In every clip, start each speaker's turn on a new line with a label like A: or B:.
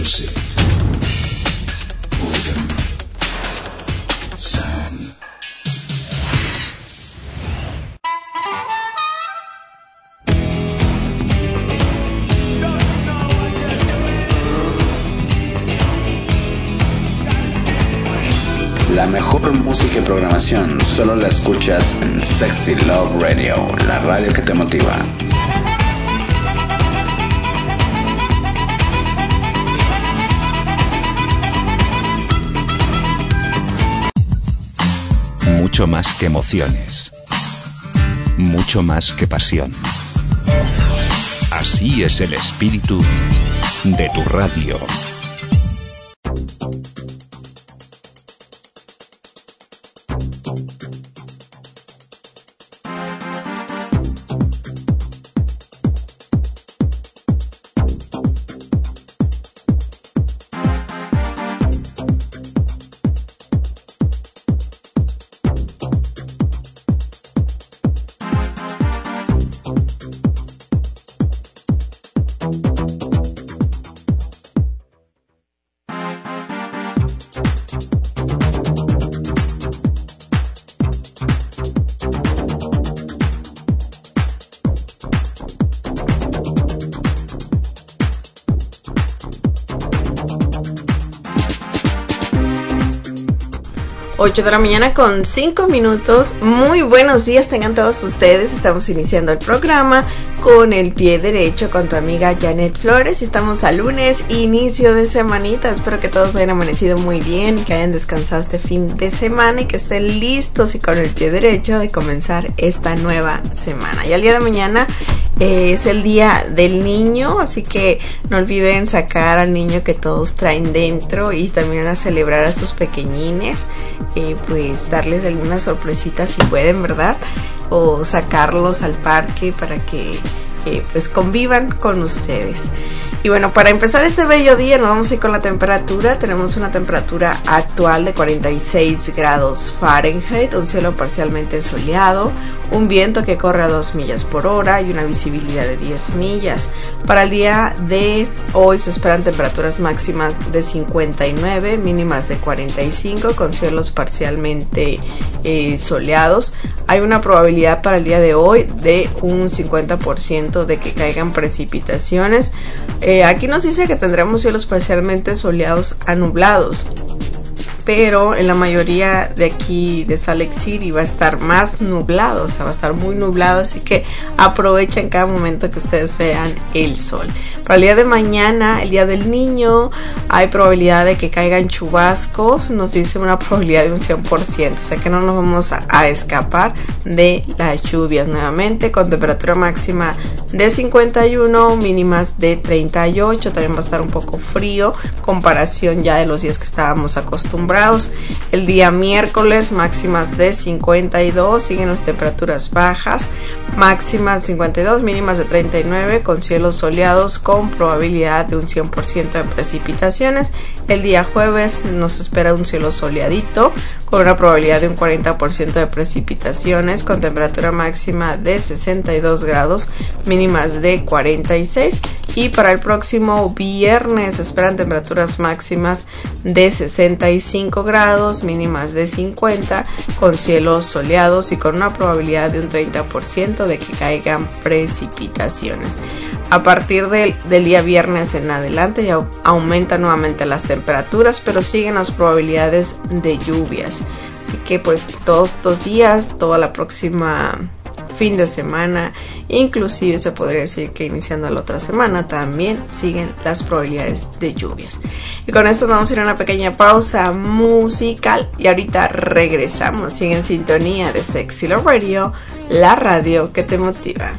A: Music. Boredom. Sound. La mejor música y programación solo la escuchas en Sexy Love Radio, la radio que te motiva.
B: Mucho más que emociones, mucho más que pasión. Así es el espíritu de tu radio.
C: Ocho de la mañana con 5 minutos. Muy buenos días tengan todos ustedes. Estamos iniciando el programa con el pie derecho con tu amiga Janet Flores. Estamos a lunes, inicio de semanita. Espero que todos hayan amanecido muy bien y que hayan descansado este fin de semana y que estén listos y con el pie derecho de comenzar esta nueva semana. Y al día de mañana es el día del niño, así que no olviden sacar al niño que todos traen dentro y también a celebrar a sus pequeñines. Pues darles algunas sorpresitas si pueden, ¿verdad? O sacarlos al parque para que pues convivan con ustedes. Y bueno, para empezar este bello día nos vamos a ir con la temperatura. Tenemos una temperatura actual de 46 grados Fahrenheit, un cielo parcialmente soleado, un viento que corre a 2 millas por hora y una visibilidad de 10 millas. Para el día de hoy se esperan temperaturas máximas de 59, mínimas de 45, con cielos parcialmente soleados. Hay una probabilidad para el día de hoy de un 50% de que caigan precipitaciones. Aquí nos dice que tendremos cielos parcialmente soleados a nublados, pero en la mayoría de aquí de Salt Lake City va a estar más nublado, o sea, va a estar muy nublado, así que aprovechen cada momento que ustedes vean el sol. Para el día de mañana, el día del niño, hay probabilidad de que caigan chubascos, nos dice una probabilidad de un 100%, o sea que no nos vamos a escapar de las lluvias nuevamente, con temperatura máxima de 51, mínimas de 38, también va a estar un poco frío, comparación ya de los días que estábamos acostumbrados. El día miércoles máximas de 52, siguen las temperaturas bajas, máximas 52, mínimas de 39, con cielos soleados con probabilidad de un 100% de precipitaciones. El día jueves nos espera un cielo soleadito con una probabilidad de un 40% de precipitaciones, con temperatura máxima de 62 grados, mínimas de 46. Y para el próximo viernes esperan temperaturas máximas de 65 grados, mínimas de 50, con cielos soleados y con una probabilidad de un 30% de que caigan precipitaciones. A partir del día viernes en adelante ya aumentan nuevamente las temperaturas, pero siguen las probabilidades de lluvias. Así que pues todos estos días, toda la próxima fin de semana, inclusive se podría decir que iniciando la otra semana también siguen las probabilidades de lluvias. Y con esto vamos a ir a una pequeña pausa musical y ahorita regresamos. Sigue en sintonía de Sexy Love Radio, la radio que te motiva.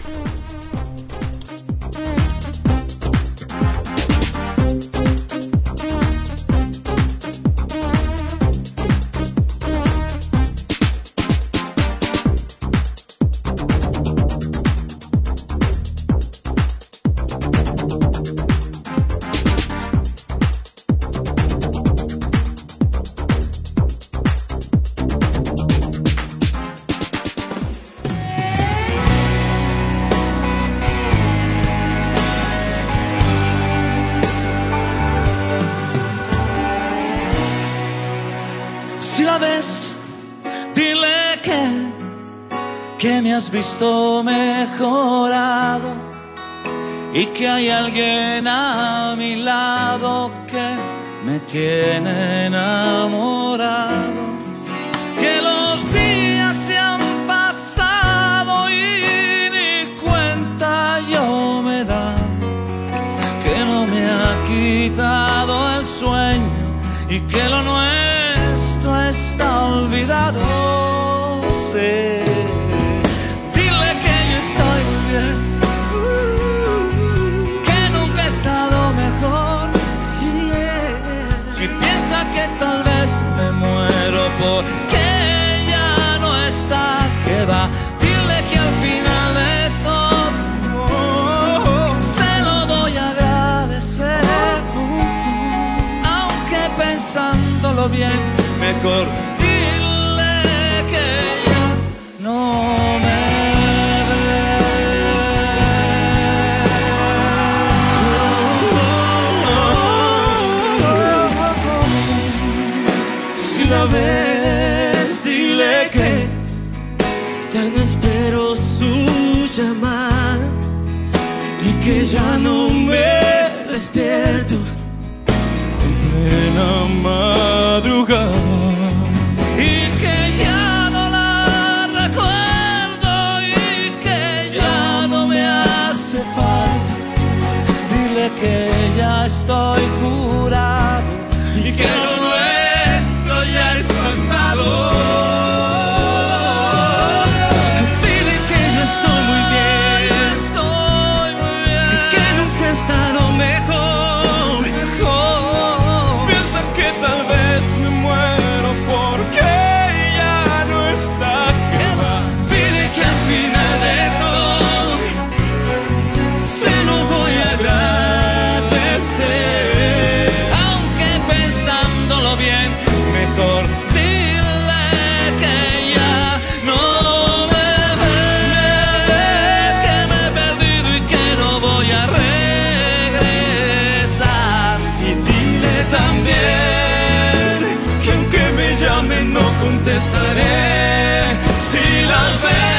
D: que me has visto mejorado y que hay alguien a mi lado que me tiene enamorado. Que los días se han pasado y ni cuenta yo me da, que no me ha quitado el sueño y que lo nuestro está olvidado. Sí. Dile que yo estoy muy bien, que nunca he estado mejor. Si piensa que tal vez me muero porque ya no está, que va. Dile que al final de todo se lo voy a agradecer, aunque pensándolo bien, mejor dile que ya no me la ves, dile que ya no espero su llamada y que ya no me despierto en plena madrugada y que ya no la recuerdo y que ya no me hace falta. Dile que ya estoy curado y que lo nuestro ya es pasado. Dile que yo estoy muy bien, y que nunca he estado mejor. Piensa que tal vez me muero porque ya no está, que va. Dile que al final de todo se lo voy a agradecer, aunque pensándolo bien, mejor dile que ya no me ves, que me he perdido y que no voy a regresar. Y dile también que aunque me llamen no contestaré si las ves.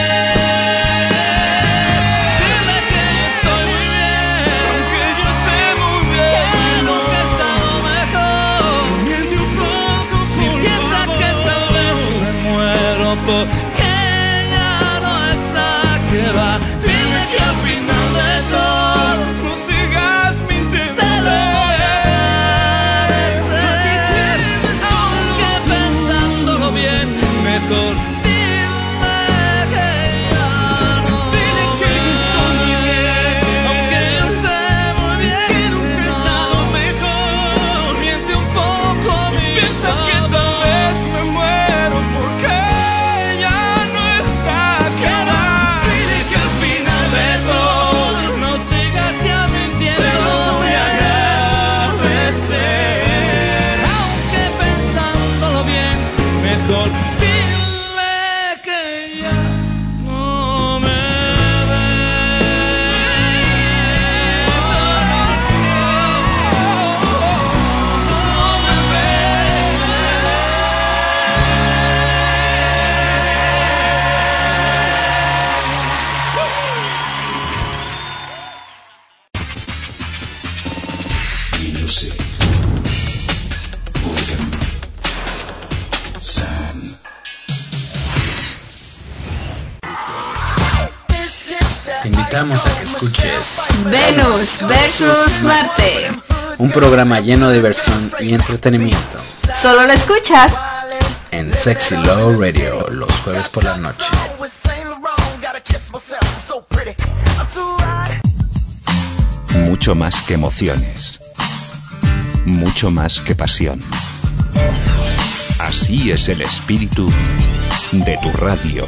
D: Dile que yo estoy muy bien, aunque yo sé muy bien que nunca he estado mejor. Miente un poco, si piensa que tal vez me muero porque ya no está, que va. Dile que al final de todo no sigas mintiendo, se lo voy a agradecer, aunque pensándolo bien, mejor dile que ya no. Dile que yo estoy muy bien, aunque yo sé muy bien que nunca he estado mejor. Miente un poco, si piensa que tal vez me muero porque ya no está, que va. Dile que al final de todo no sigas ya mintiendo, se lo voy a agradecer, aunque pensándolo bien, mejor dile que ya no me
B: Music. William. Sam.
A: Te invitamos a que escuches
C: Venus versus Marte.
A: un programa lleno de diversión y entretenimiento
C: Solo lo escuchas
A: en Sexy Love Radio los jueves por la noche.
B: Mucho más que emociones. Mucho más que pasión. Así es el espíritu de tu radio.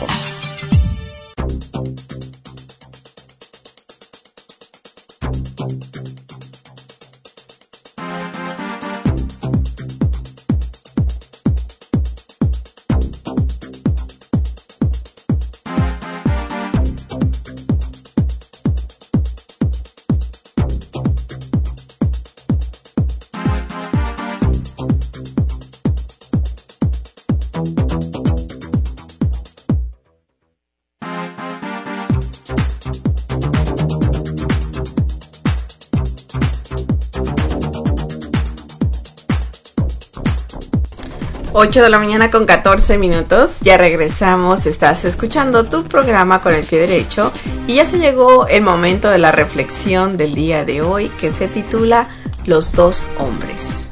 C: 8 de la mañana con 14 minutos, ya regresamos, estás escuchando tu programa Con el Pie Derecho y ya se llegó el momento de la reflexión del día de hoy que se titula Los dos hombres.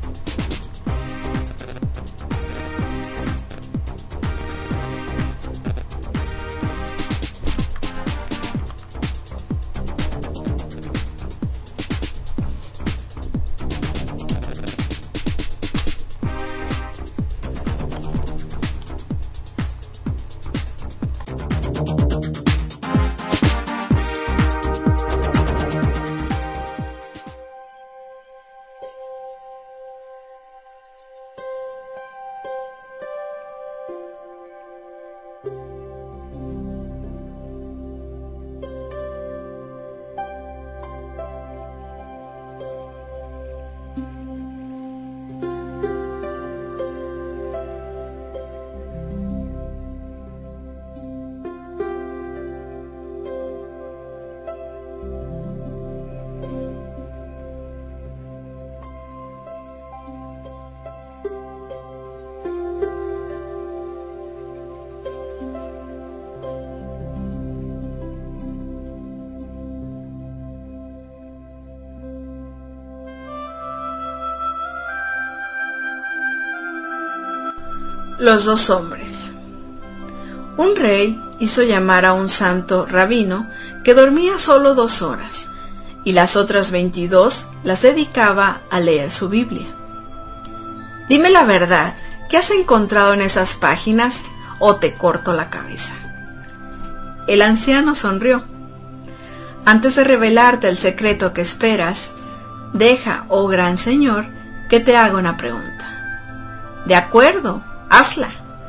C: Los dos hombres. Un rey hizo llamar a un santo rabino que dormía solo 2 horas y las otras 22 las dedicaba a leer su Biblia. Dime la verdad, ¿qué has encontrado en esas páginas o te corto la cabeza? El anciano sonrió. Antes de revelarte el secreto que esperas, deja, oh gran señor, que te haga una pregunta. De acuerdo, hazla.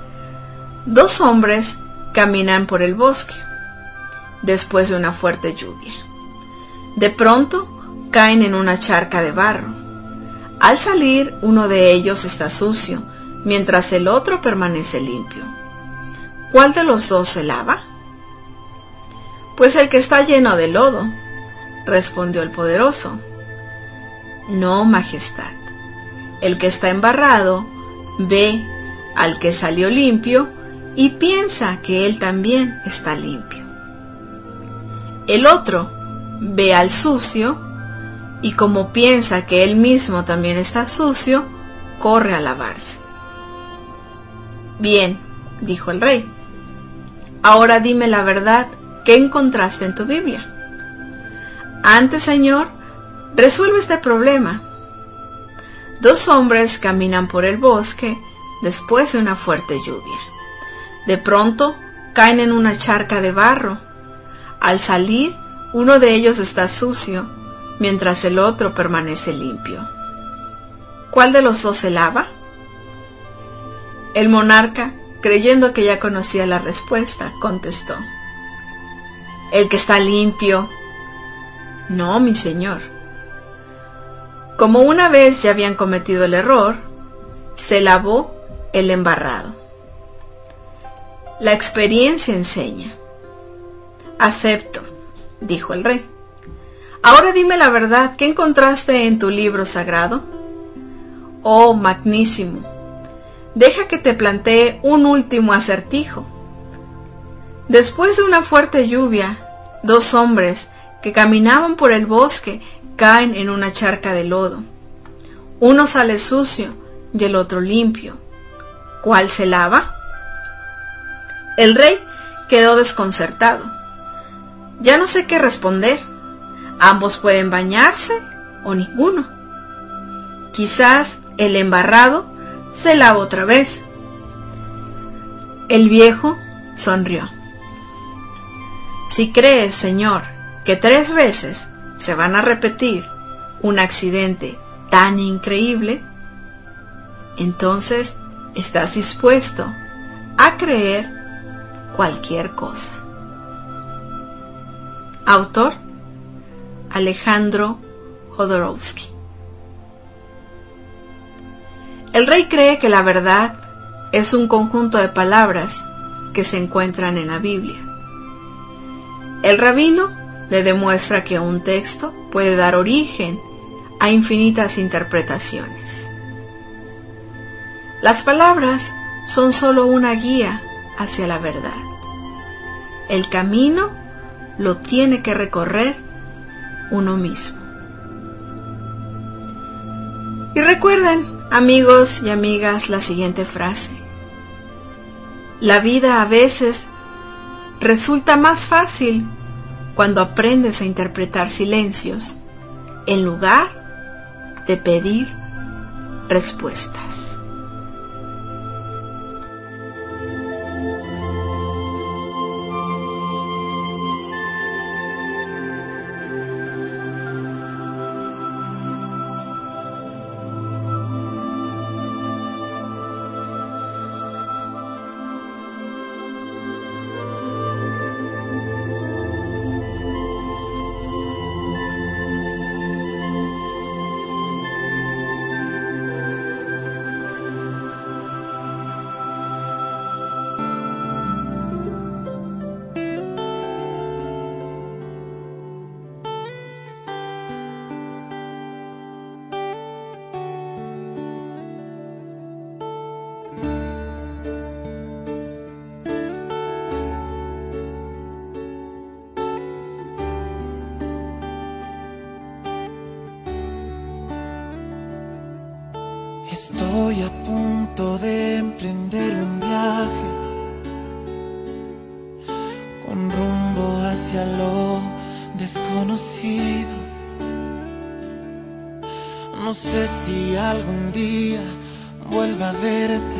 C: 2 hombres caminan por el bosque después de una fuerte lluvia. De pronto caen en una charca de barro. Al salir, uno de ellos está sucio, mientras el otro permanece limpio. ¿Cuál de los dos se lava? Pues el que está lleno de lodo, respondió el poderoso. No, majestad. El que está embarrado ve al que salió limpio y piensa que él también está limpio. El otro ve al sucio y como piensa que él mismo también está sucio, corre a lavarse. Bien, dijo el rey. Ahora dime la verdad, ¿qué encontraste en tu Biblia? Antes, señor, resuelve este problema. 2 hombres caminan por el bosque después de una fuerte lluvia. De pronto caen en una charca de barro. Al salir, uno de ellos está sucio, mientras el otro permanece limpio. ¿Cuál de los dos se lava? El monarca, creyendo que ya conocía la respuesta, contestó: el que está limpio. No, mi señor. Como una vez ya habían cometido el error, se lavó el embarrado. La experiencia enseña. Acepto, dijo el rey. Ahora dime la verdad, ¿qué encontraste en tu libro sagrado? Oh, magnísimo. Deja que te plantee un último acertijo. Después de una fuerte lluvia, 2 hombres que caminaban por el bosque caen en una charca de lodo. Uno sale sucio y el otro limpio. ¿Cuál se lava? El rey quedó desconcertado. Ya no sé qué responder. Ambos pueden bañarse o ninguno. Quizás el embarrado se lava otra vez. El viejo sonrió. Si crees, señor, que 3 veces se van a repetir un accidente tan increíble, entonces estás dispuesto a creer cualquier cosa. Autor: Alejandro Jodorowsky. El rey cree que la verdad es un conjunto de palabras que se encuentran en la Biblia. El rabino le demuestra que un texto puede dar origen a infinitas interpretaciones.
E: Las palabras son solo una guía hacia la verdad. El camino lo tiene que recorrer uno mismo. Y recuerden, amigos y amigas, la siguiente frase. La vida a veces resulta más fácil cuando aprendes a interpretar silencios en lugar de pedir respuestas.
D: Estoy a punto de emprender un viaje con rumbo hacia lo desconocido. No sé si algún día vuelva a verte.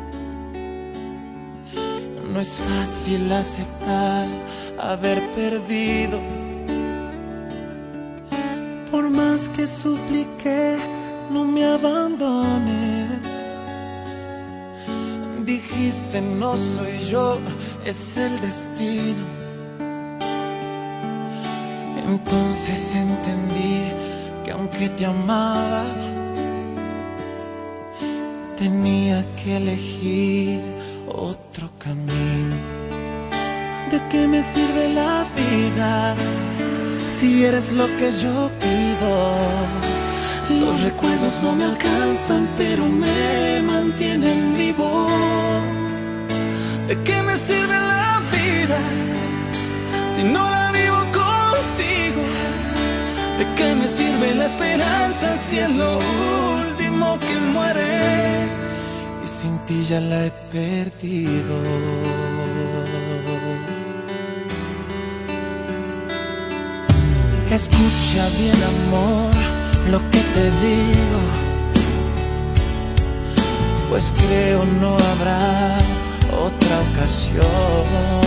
D: No es fácil aceptar haber perdido. Por más que supliqué, no me abandones. Dijiste no soy yo, es el destino. Entonces entendí que aunque te amaba, tenía que elegir otro camino. ¿De qué me sirve la vida si eres lo que yo pido? Los recuerdos no me alcanzan, pero me mantienen vivo. ¿De qué me sirve la vida si no la vivo contigo? ¿De qué me sirve la esperanza si es lo último que muere? Y sin ti ya la he perdido. Escucha bien, amor, lo que te digo, pues creo no habrá otra ocasión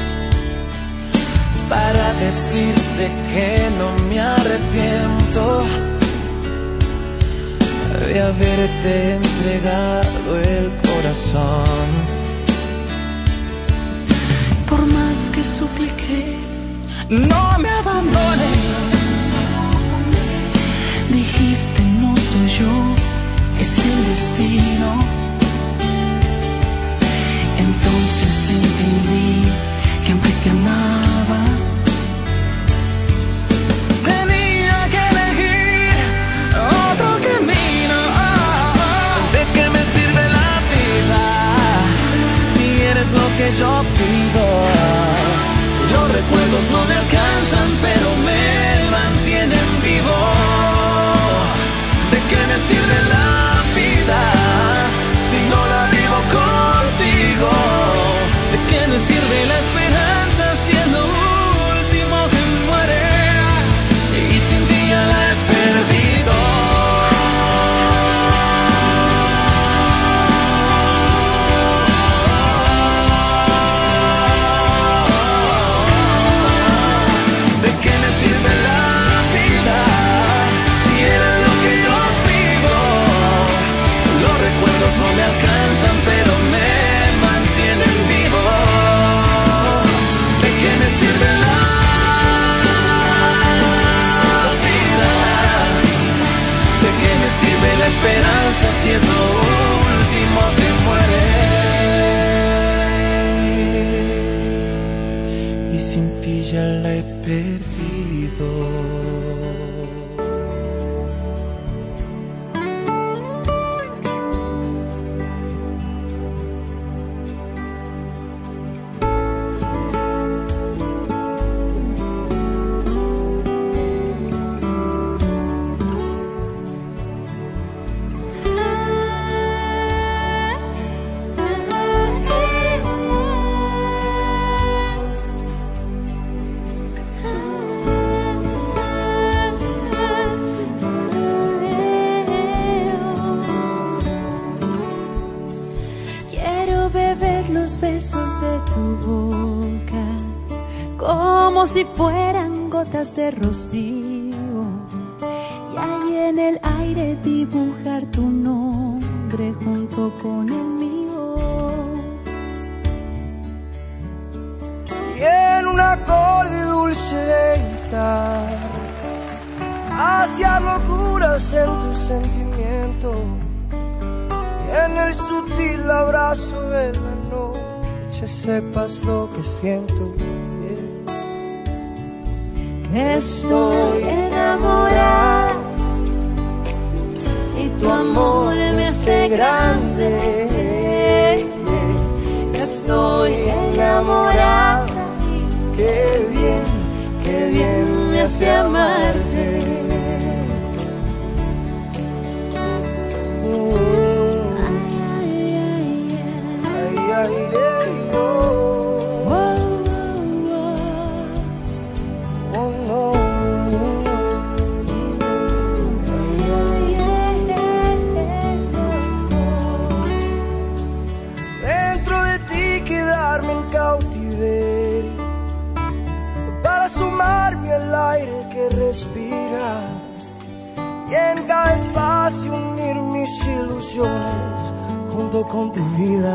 D: para decirte que no me arrepiento de haberte entregado el corazón. Por más que supliqué, no me abandones. Dijiste no soy yo, es el destino. Entonces entendí que aunque te amaba, tenía que elegir otro camino. ¿De qué me sirve la vida si eres lo que yo pido? Los recuerdos no me alcanzan, pero me mantienen vivo. ¿De qué me sirve la vida si no la vivo contigo? ¿De qué me sirve la esperanza si es lo último que muere? Y sin ti ya la he perdido. ¿De qué me sirve la vida si eres lo que yo pido? Los recuerdos no me alcanzan, pero me mantienen vivo. ¿De qué me sirve la vida? ¿De qué me sirve la esperanza si es lo último que muere? Y sin ti ya la he perdido.
F: besos de tu boca, como si fueran gotas de rocío, y ahí en el aire dibujar tu nombre junto con el mío.
G: Y en un acorde dulce de guitarra, hacia locuras en tu sentimiento, y en el sutil abrazo de la noche sepas lo que siento.
F: Que estoy enamorada y tu amor me hace grande. Que estoy enamorada y qué bien me hace amarte.
G: Respiras y en cada espacio unir mis ilusiones junto con tu vida.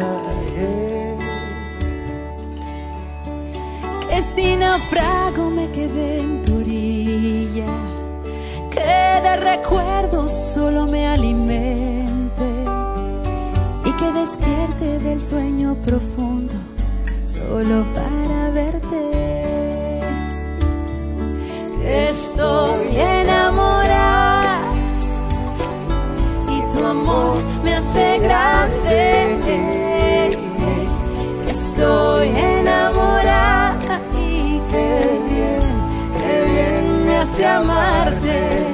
F: Que si naufrago me quedé en tu orilla, que de recuerdos solo me alimente y que despierte del sueño profundo solo para verte. Estoy enamorada y tu amor me hace grande. Estoy enamorada y qué bien me hace amarte.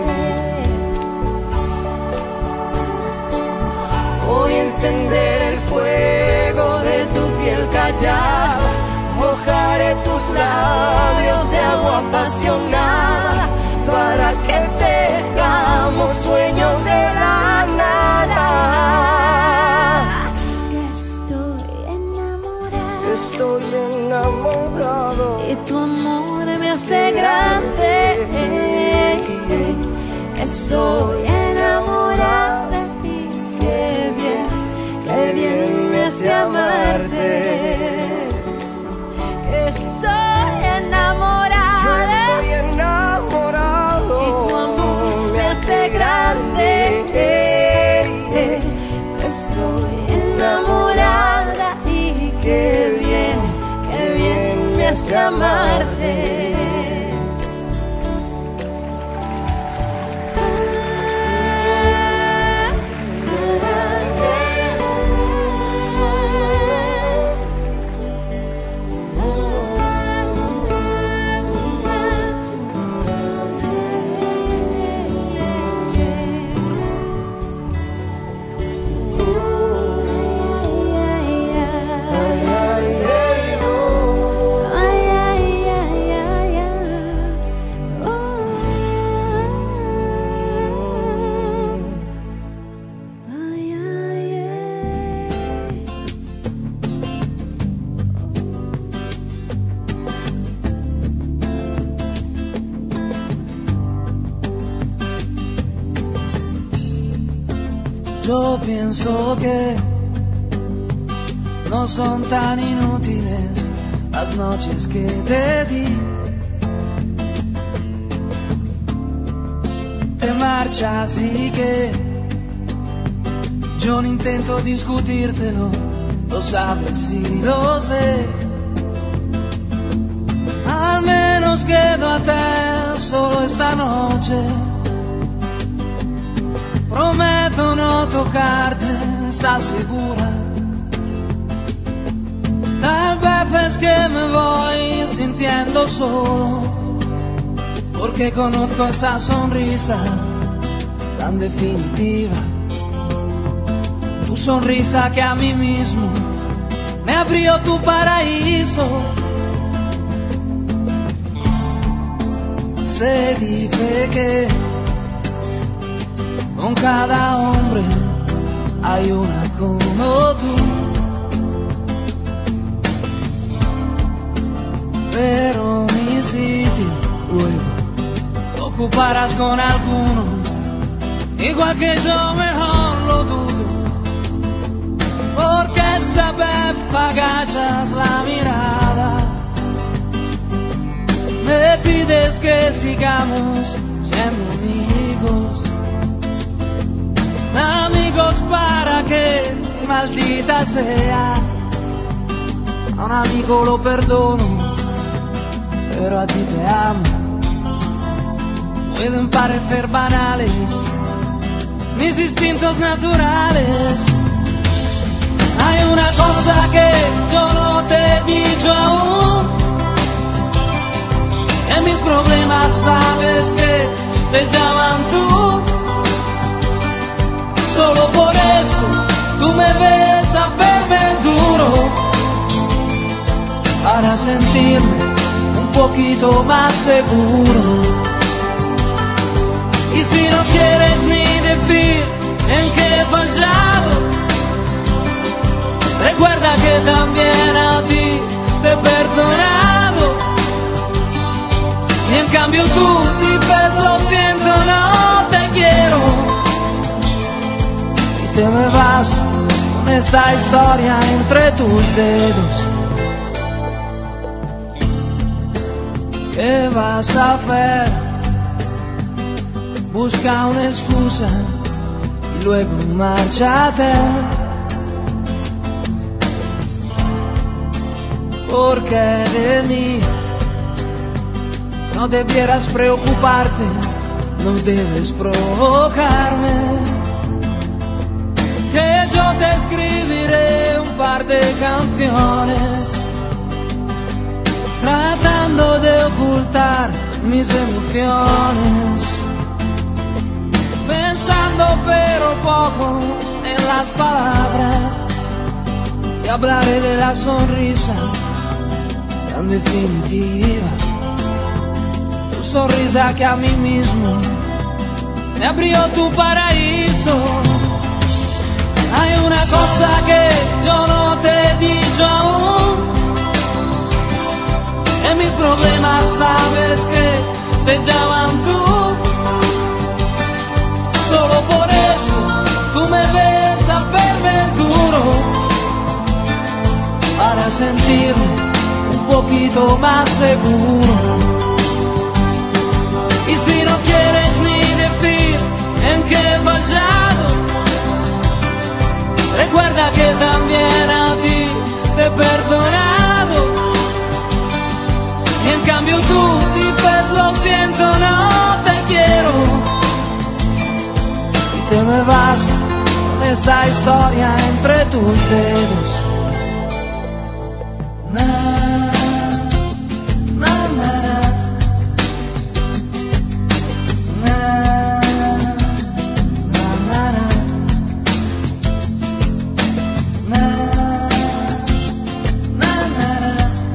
F: Voy a encender el fuego de tu piel callada, mojaré tus labios de agua apasionada para que tejamos sueños de la nada.
G: Estoy enamorado
F: y tu amor me hace grande. Estoy enamorada y qué bien me hace amarte. Estoy enamorado y tu amor me hace grande. Estoy enamorada y qué bien me hace amarte.
H: Yo pienso que no son tan inútiles las noches que te di. Te marchas y que yo no intento discutírtelo, lo sabes y lo sé. Al menos quedo a te solo esta noche. Prometo no tocarte, ¿estás segura? Tal vez es que me voy sintiendo solo, porque conozco esa sonrisa tan definitiva. Tu sonrisa que a mí mismo me abrió tu paraíso. Se dice que con cada hombre hay una como tú. preocuparás con alguno, igual que yo, mejor lo dudo, porque esta vez agachas la mirada, me pides que sigamos siendo amigos para que, maldita sea, a un amigo lo perdono, pero a ti te amo. Pueden parecer banales mis instintos naturales. Hay una cosa que yo no te he dicho aún, en mis problemas sabes que se llaman tú. Solo por eso tú me ves hacerme duro, para sentirme un poquito más seguro. Y si no quieres ni decir en qué he fallado, recuerda que también a ti te he perdonado. Y en cambio tú dices lo siento, no te quiero, y te me vas con esta historia entre tus dedos. ¿Qué vas a hacer? Busca una excusa y luego márchate, porque de mí no debieras preocuparte, no debes provocarme, que yo te escribiré un par de canciones, tratando de ocultar mis emociones, pensando pero poco en las palabras, y hablaré de la sonrisa tan definitiva, tu sonrisa que a mí mismo me abrió tu paraíso. Hay una cosa que yo no te he dicho aún, en mis problemas sabes que se llaman tú. Solo por eso tú me ves hacerme duro, para sentirme un poquito más seguro. Y si no quieres ni decir en qué he fallado, recuerda que también a ti te he perdonado. Y en cambio tú dices lo siento, no te quiero, te me vas con esta historia entre tus dedos. Na, na, na, na, na, na, na, na, na,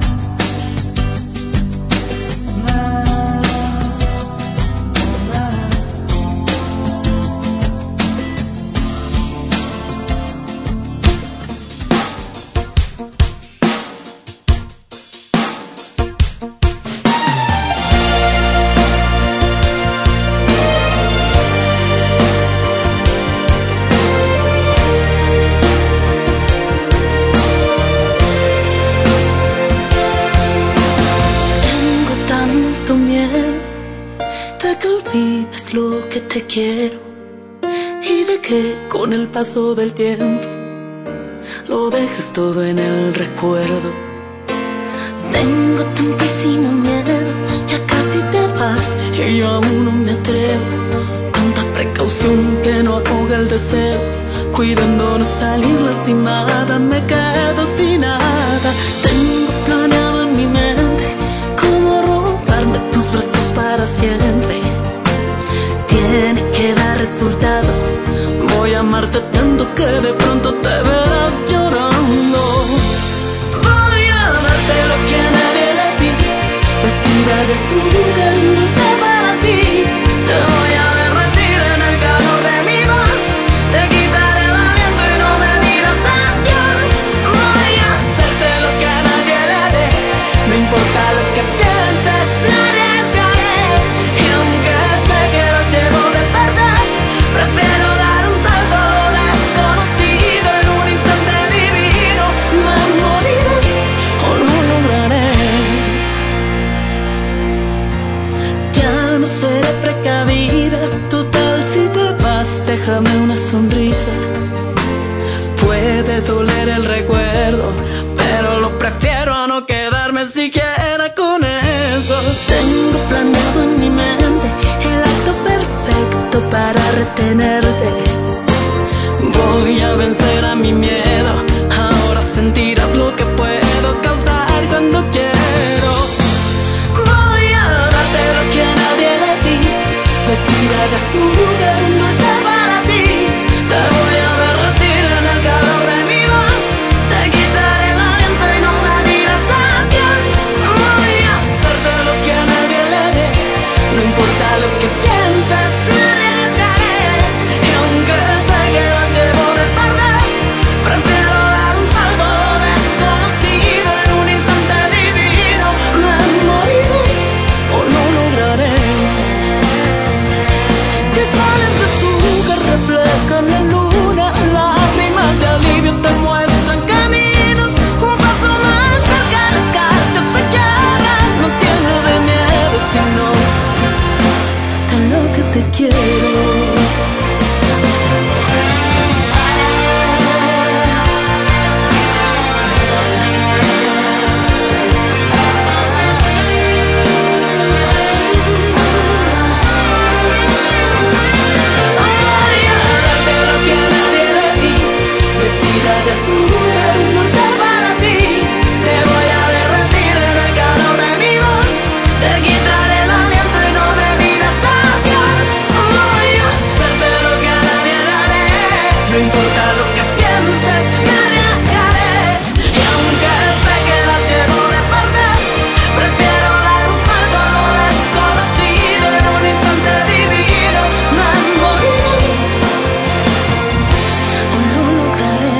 I: te quiero y de que con el paso del tiempo lo dejas todo en el recuerdo. Tengo tantísimo miedo, ya casi te vas y yo aún no me atrevo. Tanta precaución que no ahoga el deseo, cuidando no salir lastimada, me quedo sin nada. Tengo planeado en mi mente cómo robarme tus brazos para siempre. Tiene que dar resultado, voy a amarte tanto que de pronto te verás llorando. Voy a darte lo que a nadie le di, vestida de azul dulce para ti. Te voy a derretir en el calor de mi voz, te quitaré el aliento y no me dirás adiós. Voy a hacerte lo que a nadie le dé, no importa lo que pienses, la arriesgaré. Y aunque déjame una sonrisa. Puede doler el recuerdo, pero lo prefiero a no quedarme siquiera con eso. Tengo planeado en mi mente el acto perfecto para retenerte. Voy a vencer a mi miedo, ahora sentirás lo que puedo causar cuando quiero. Voy a darte lo que nadie le di, vestida de azúcar, un dulce para ti. Te voy a derretir en el calor de mi voz, te quitaré el aliento y no me dirás adiós. Voy a hacerte lo que a nadie le dé, no importa lo que pienses, me arriesgaré. Y aunque sé que las llevo de perder, prefiero dar un salto desconocido en un instante divino. Me moriré o no lograré. Cristales de azúcar reflejan la luna, lágrimas de alivio te muestran caminos. Un paso más cerca, la escarcha se quiebra. No tiemblo de miedo, sino de lo que te quiero. De azúcar, un dulce para ti. Te voy a derretir en el calor de mi voz, te quitaré el aliento y no me dirás adiós. Voy a hacerte lo que a nadie le haré, no importa lo que pienses, me arriesgaré. Y aunque sé que las llevo de perder, prefiero dar un salto a lo desconocido en un instante divino. Me moriré o no lograré.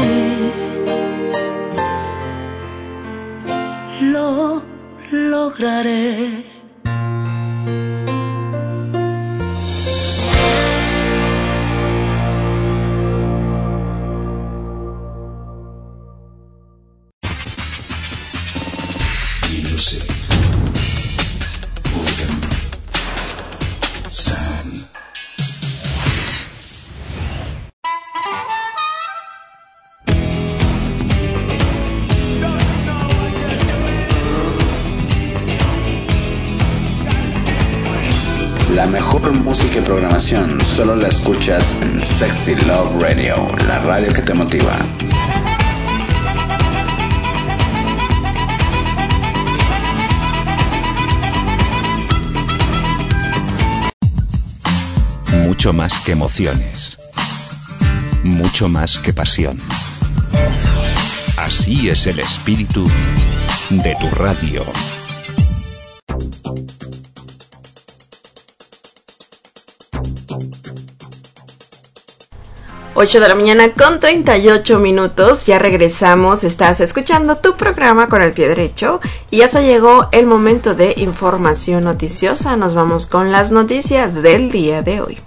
I: Lo lograré.
B: Music. Organ. Sound.
A: La mejor música y programación solo la escuchas en Sexy Love Radio, la radio que te motiva.
B: Mucho más que emociones. Mucho más que pasión. Así es el espíritu de tu radio.
C: 8 de la mañana con 38 minutos, ya regresamos, estás escuchando tu programa con el pie derecho y ya se llegó el momento de información noticiosa. Nos vamos con las noticias del día de hoy.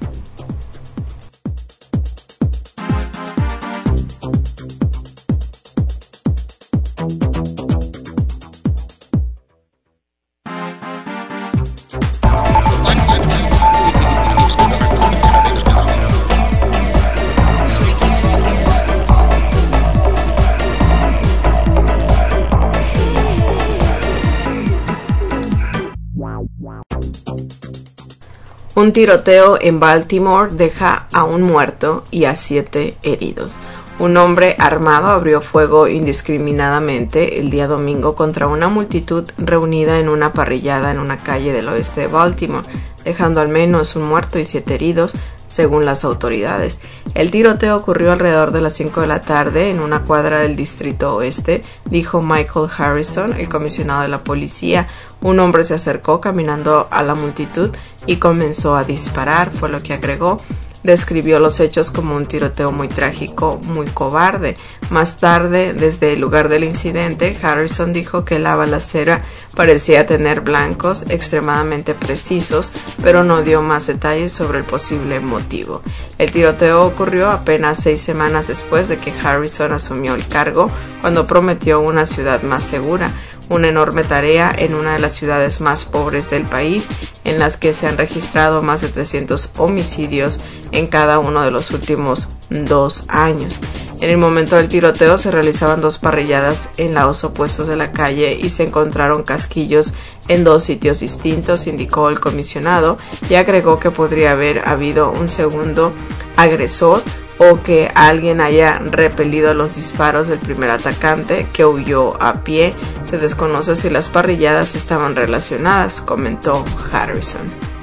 C: Un tiroteo en Baltimore deja a un muerto y a 7 heridos. Un hombre armado abrió fuego indiscriminadamente el día domingo contra una multitud reunida en una parrillada en una calle del oeste de Baltimore, dejando al menos un muerto y 7 heridos, según las autoridades. El tiroteo ocurrió alrededor de las 5 de la tarde en una cuadra del distrito oeste, dijo Michael Harrison, el comisionado de la policía. Un hombre se acercó caminando a la multitud y comenzó a disparar, fue lo que agregó. Describió los hechos como un tiroteo muy trágico, muy cobarde. Más tarde, desde el lugar del incidente, Harrison dijo que la balacera parecía tener blancos extremadamente precisos, pero no dio más detalles sobre el posible motivo. El tiroteo ocurrió apenas 6 semanas después de que Harrison asumió el cargo, cuando prometió una ciudad más segura. una enorme tarea en una de las ciudades más pobres del país, en las que se han registrado más de 300 homicidios en cada uno de los últimos 2 años. En el momento del tiroteo se realizaban 2 parrilladas en lados opuestos de la calle y se encontraron casquillos en 2 sitios distintos, indicó el comisionado, y agregó que podría haber habido un segundo agresor o que alguien haya repelido los disparos del primer atacante, que huyó a pie. Se desconoce si las parrilladas estaban relacionadas, comentó Harrison.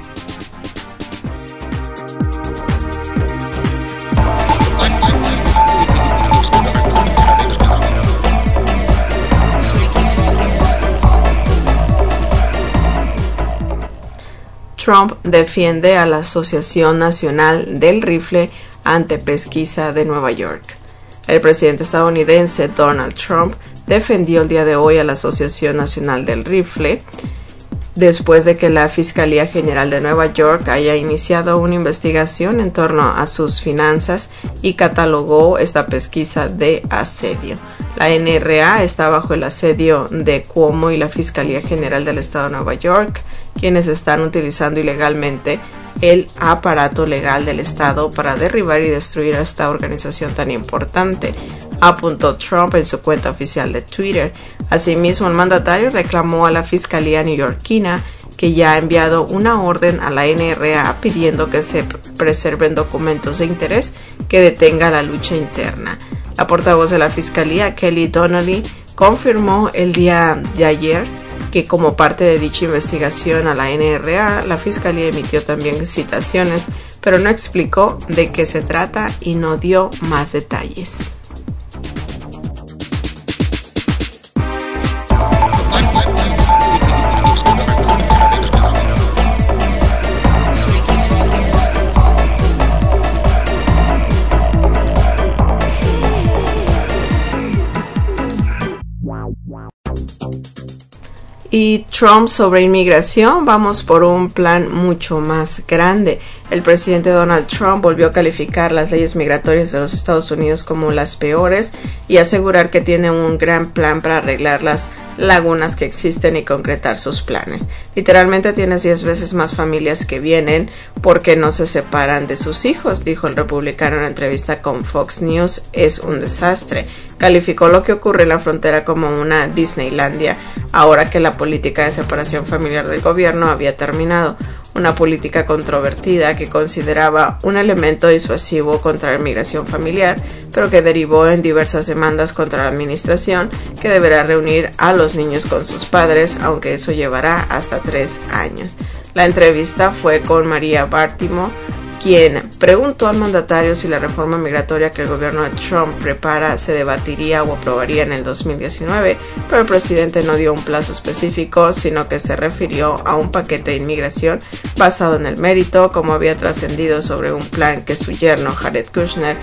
C: Trump defiende a la Asociación Nacional del Rifle ante pesquisa de Nueva York. El presidente estadounidense Donald Trump defendió el día de hoy a la Asociación Nacional del Rifle después de que la Fiscalía General de Nueva York haya iniciado una investigación en torno a sus finanzas y catalogó esta pesquisa de asedio. La NRA está bajo el asedio de Cuomo y la Fiscalía General del Estado de Nueva York, quienes están utilizando ilegalmente el aparato legal del Estado para derribar y destruir a esta organización tan importante, apuntó Trump en su cuenta oficial de Twitter. Asimismo, el mandatario reclamó a la Fiscalía neoyorquina, que ya ha enviado una orden a la NRA pidiendo que se preserven documentos de interés que detenga la lucha interna. La portavoz de la Fiscalía, Kelly Donnelly, confirmó el día de ayer que como parte de dicha investigación a la NRA, la Fiscalía emitió también citaciones, pero no explicó de qué se trata y no dio más detalles. Y Trump sobre inmigración, vamos por un plan mucho más grande. El presidente Donald Trump volvió a calificar las leyes migratorias de los Estados Unidos como las peores y asegurar que tiene un gran plan para arreglar las lagunas que existen y concretar sus planes. Literalmente tienes 10 veces más familias que vienen porque no se separan de sus hijos, dijo el republicano en una entrevista con Fox News. Es un desastre. Calificó lo que ocurre en la frontera como una Disneylandia, ahora que la política de separación familiar del gobierno había terminado. Una política controvertida que consideraba un elemento disuasivo contra la inmigración familiar, pero que derivó en diversas demandas contra la administración, que deberá reunir a los niños con sus padres, aunque eso llevará hasta 3 años. La entrevista fue con Maria Bartiromo, quien preguntó al mandatario si la reforma migratoria que el gobierno de Trump prepara se debatiría o aprobaría en el 2019, pero el presidente no dio un plazo específico, sino que se refirió a un paquete de inmigración basado en el mérito, como había trascendido sobre un plan que su yerno Jared Kushner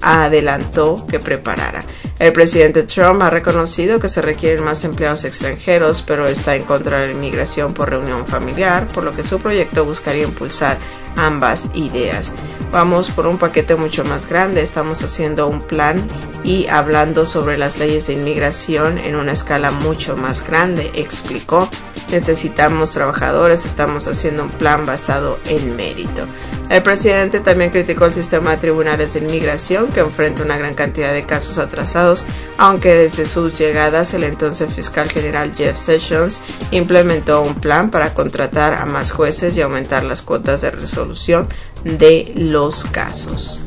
C: adelantó que preparara. El presidente Trump ha reconocido que se requieren más empleados extranjeros, pero está en contra de la inmigración por reunión familiar, por lo que su proyecto buscaría impulsar ambas ideas. Vamos por un paquete mucho más grande, estamos haciendo un plan y hablando sobre las leyes de inmigración en una escala mucho más grande, explicó. Necesitamos trabajadores, estamos haciendo un plan basado en mérito. El presidente también criticó el sistema de tribunales de inmigración, que enfrenta una gran cantidad de casos atrasados, aunque desde sus llegadas el entonces fiscal general Jeff Sessions implementó un plan para contratar a más jueces y aumentar las cuotas de resolución de los casos.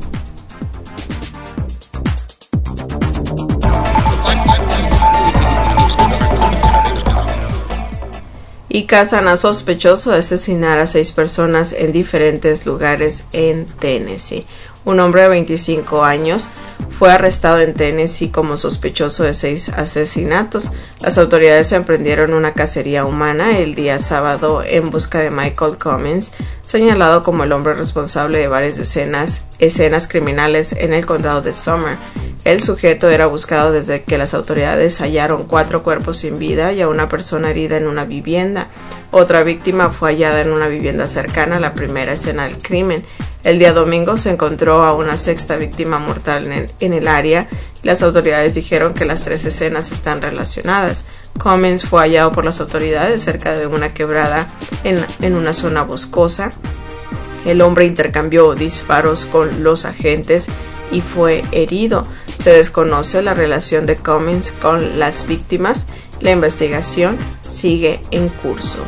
C: Y cazan a sospechoso de asesinar a 6 personas en diferentes lugares en Tennessee. Un hombre de 25 años fue arrestado en Tennessee como sospechoso de 6 asesinatos. Las autoridades emprendieron una cacería humana el día sábado en busca de Michael Cummins, señalado como el hombre responsable de varias escenas criminales en el condado de Sumner. El sujeto era buscado desde que las autoridades hallaron 4 cuerpos sin vida y a una persona herida en una vivienda. Otra víctima fue hallada en una vivienda cercana a la primera escena del crimen. El día domingo se encontró a una sexta víctima mortal en el área. Las autoridades dijeron que las 3 escenas están relacionadas. Cummins fue hallado por las autoridades cerca de una quebrada en una zona boscosa. El hombre intercambió disparos con los agentes y fue herido. Se desconoce la relación de Cummins con las víctimas. La investigación sigue en curso.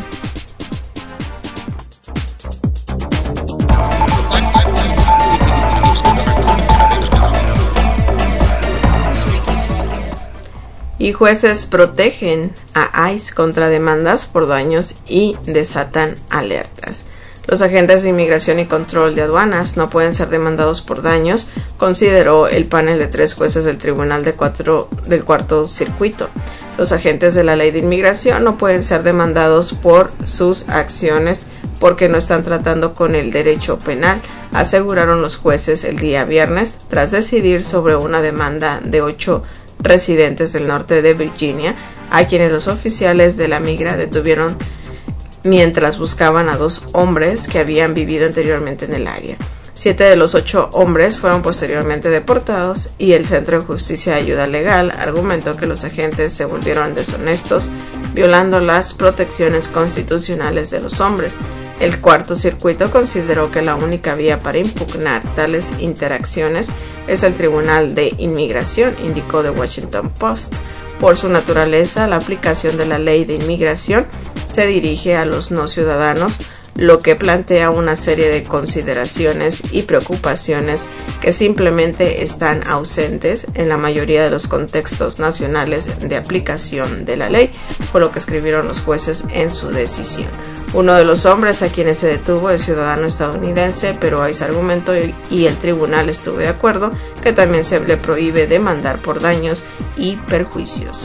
C: Y jueces protegen a ICE contra demandas por daños y desatan alertas. Los agentes de inmigración y control de aduanas no pueden ser demandados por daños, consideró el panel de 3 jueces del Tribunal del Cuarto Circuito. Los agentes de la ley de inmigración no pueden ser demandados por sus acciones porque no están tratando con el derecho penal, aseguraron los jueces el día viernes, tras decidir sobre una demanda de 8 residentes del norte de Virginia, a quienes los oficiales de la migra detuvieron mientras buscaban a 2 hombres que habían vivido anteriormente en el área. 7 de los 8 hombres fueron posteriormente deportados y el Centro de Justicia y Ayuda Legal argumentó que los agentes se volvieron deshonestos, violando las protecciones constitucionales de los hombres. El Cuarto Circuito consideró que la única vía para impugnar tales interacciones es el Tribunal de Inmigración, indicó The Washington Post. Por su naturaleza, la aplicación de la ley de inmigración se dirige a los no ciudadanos, lo que plantea una serie de consideraciones y preocupaciones que simplemente están ausentes en la mayoría de los contextos nacionales de aplicación de la ley, fue lo que escribieron los jueces en su decisión. Uno de los hombres a quienes se detuvo es ciudadano estadounidense, pero ICE argumentó y el tribunal estuvo de acuerdo que también se le prohíbe demandar por daños y perjuicios.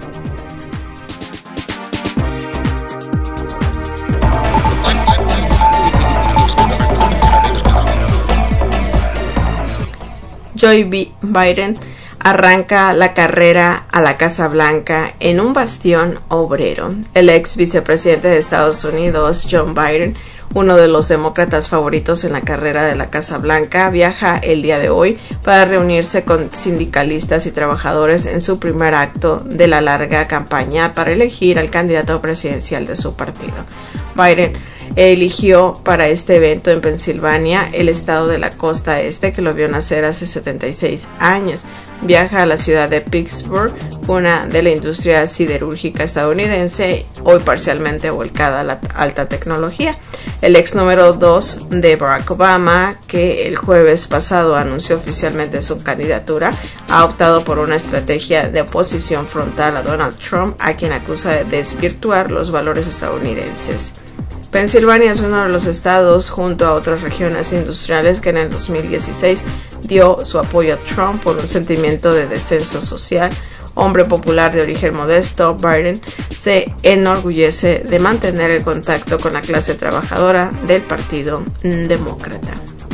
C: Joe Biden arranca la carrera a la Casa Blanca en un bastión obrero. El ex vicepresidente de Estados Unidos, John Biden, uno de los demócratas favoritos en la carrera de la Casa Blanca, viaja el día de hoy para reunirse con sindicalistas y trabajadores en su primer acto de la larga campaña para elegir al candidato presidencial de su partido. Biden eligió para este evento en Pensilvania, el estado de la costa este que lo vio nacer hace 76 años. Viaja a la ciudad de Pittsburgh, cuna de la industria siderúrgica estadounidense, hoy parcialmente volcada a la alta tecnología. El ex número 2 de Barack Obama, que el jueves pasado anunció oficialmente su candidatura, ha optado por una estrategia de oposición frontal a Donald Trump, a quien acusa de desvirtuar los valores estadounidenses. Pensilvania es uno de los estados, junto a otras regiones industriales, que en el 2016 dio su apoyo a Trump por un sentimiento de descenso social. Hombre popular de origen modesto, Biden se enorgullece de mantener el contacto con la clase trabajadora del Partido Demócrata.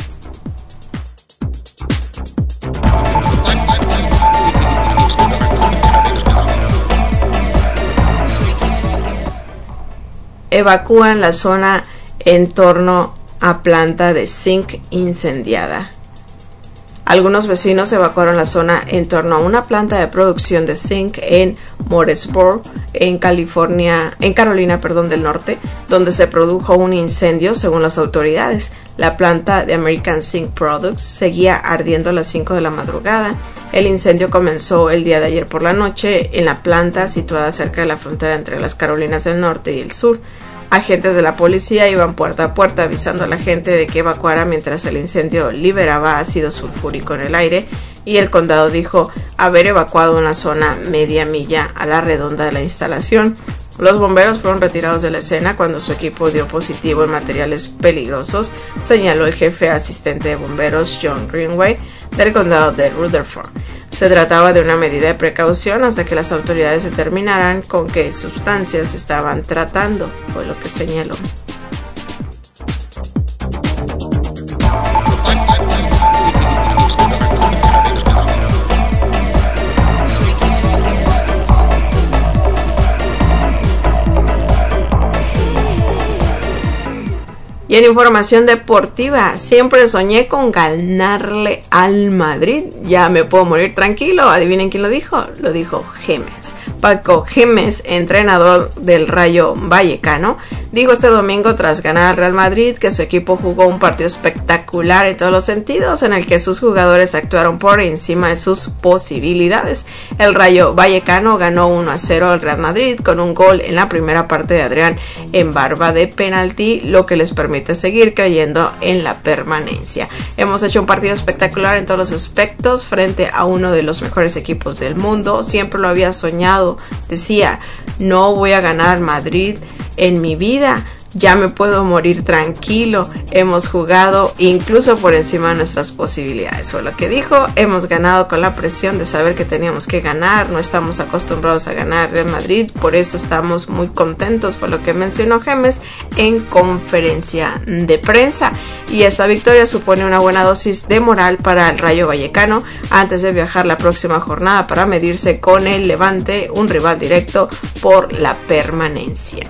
C: Evacúan la zona en torno a planta de zinc incendiada. Algunos vecinos evacuaron la zona en torno a una planta de producción de zinc en Mooresboro, en Carolina del Norte, donde se produjo un incendio según las autoridades. La planta de American Zinc Products seguía ardiendo a las 5 de la madrugada. El incendio comenzó el día de ayer por la noche en la planta situada cerca de la frontera entre las Carolinas del Norte y el Sur. Agentes de la policía iban puerta a puerta avisando a la gente de que evacuara mientras el incendio liberaba ácido sulfúrico en el aire, y el condado dijo haber evacuado una zona media milla a la redonda de la instalación. Los bomberos fueron retirados de la escena cuando su equipo dio positivo en materiales peligrosos, señaló el jefe asistente de bomberos John Greenway del condado de Rutherford. Se trataba de una medida de precaución hasta que las autoridades determinaran con qué sustancias estaban tratando, fue lo que señaló. Y en información deportiva, siempre soñé con ganarle al Madrid. Ya me puedo morir tranquilo. Adivinen quién lo dijo. Lo dijo Gémez. Paco Gémez, entrenador del Rayo Vallecano, dijo este domingo tras ganar al Real Madrid que su equipo jugó un partido espectacular en todos los sentidos, en el que sus jugadores actuaron por encima de sus posibilidades. El Rayo Vallecano ganó 1-0 al Real Madrid con un gol en la primera parte de Adrián en barba de penalti, lo que les permite seguir creyendo en la permanencia. Hemos hecho un partido espectacular en todos los aspectos frente a uno de los mejores equipos del mundo. Siempre lo había soñado. Decía, no voy a ganar al Madrid en mi vida, ya me puedo morir tranquilo. Hemos jugado incluso por encima de nuestras posibilidades. Fue lo que dijo. Hemos ganado con la presión de saber que teníamos que ganar. No estamos acostumbrados a ganar Real Madrid, por eso estamos muy contentos. Fue lo que mencionó Gémez en conferencia de prensa. Y esta victoria supone una buena dosis de moral para el Rayo Vallecano antes de viajar la próxima jornada para medirse con el Levante, un rival directo por la permanencia.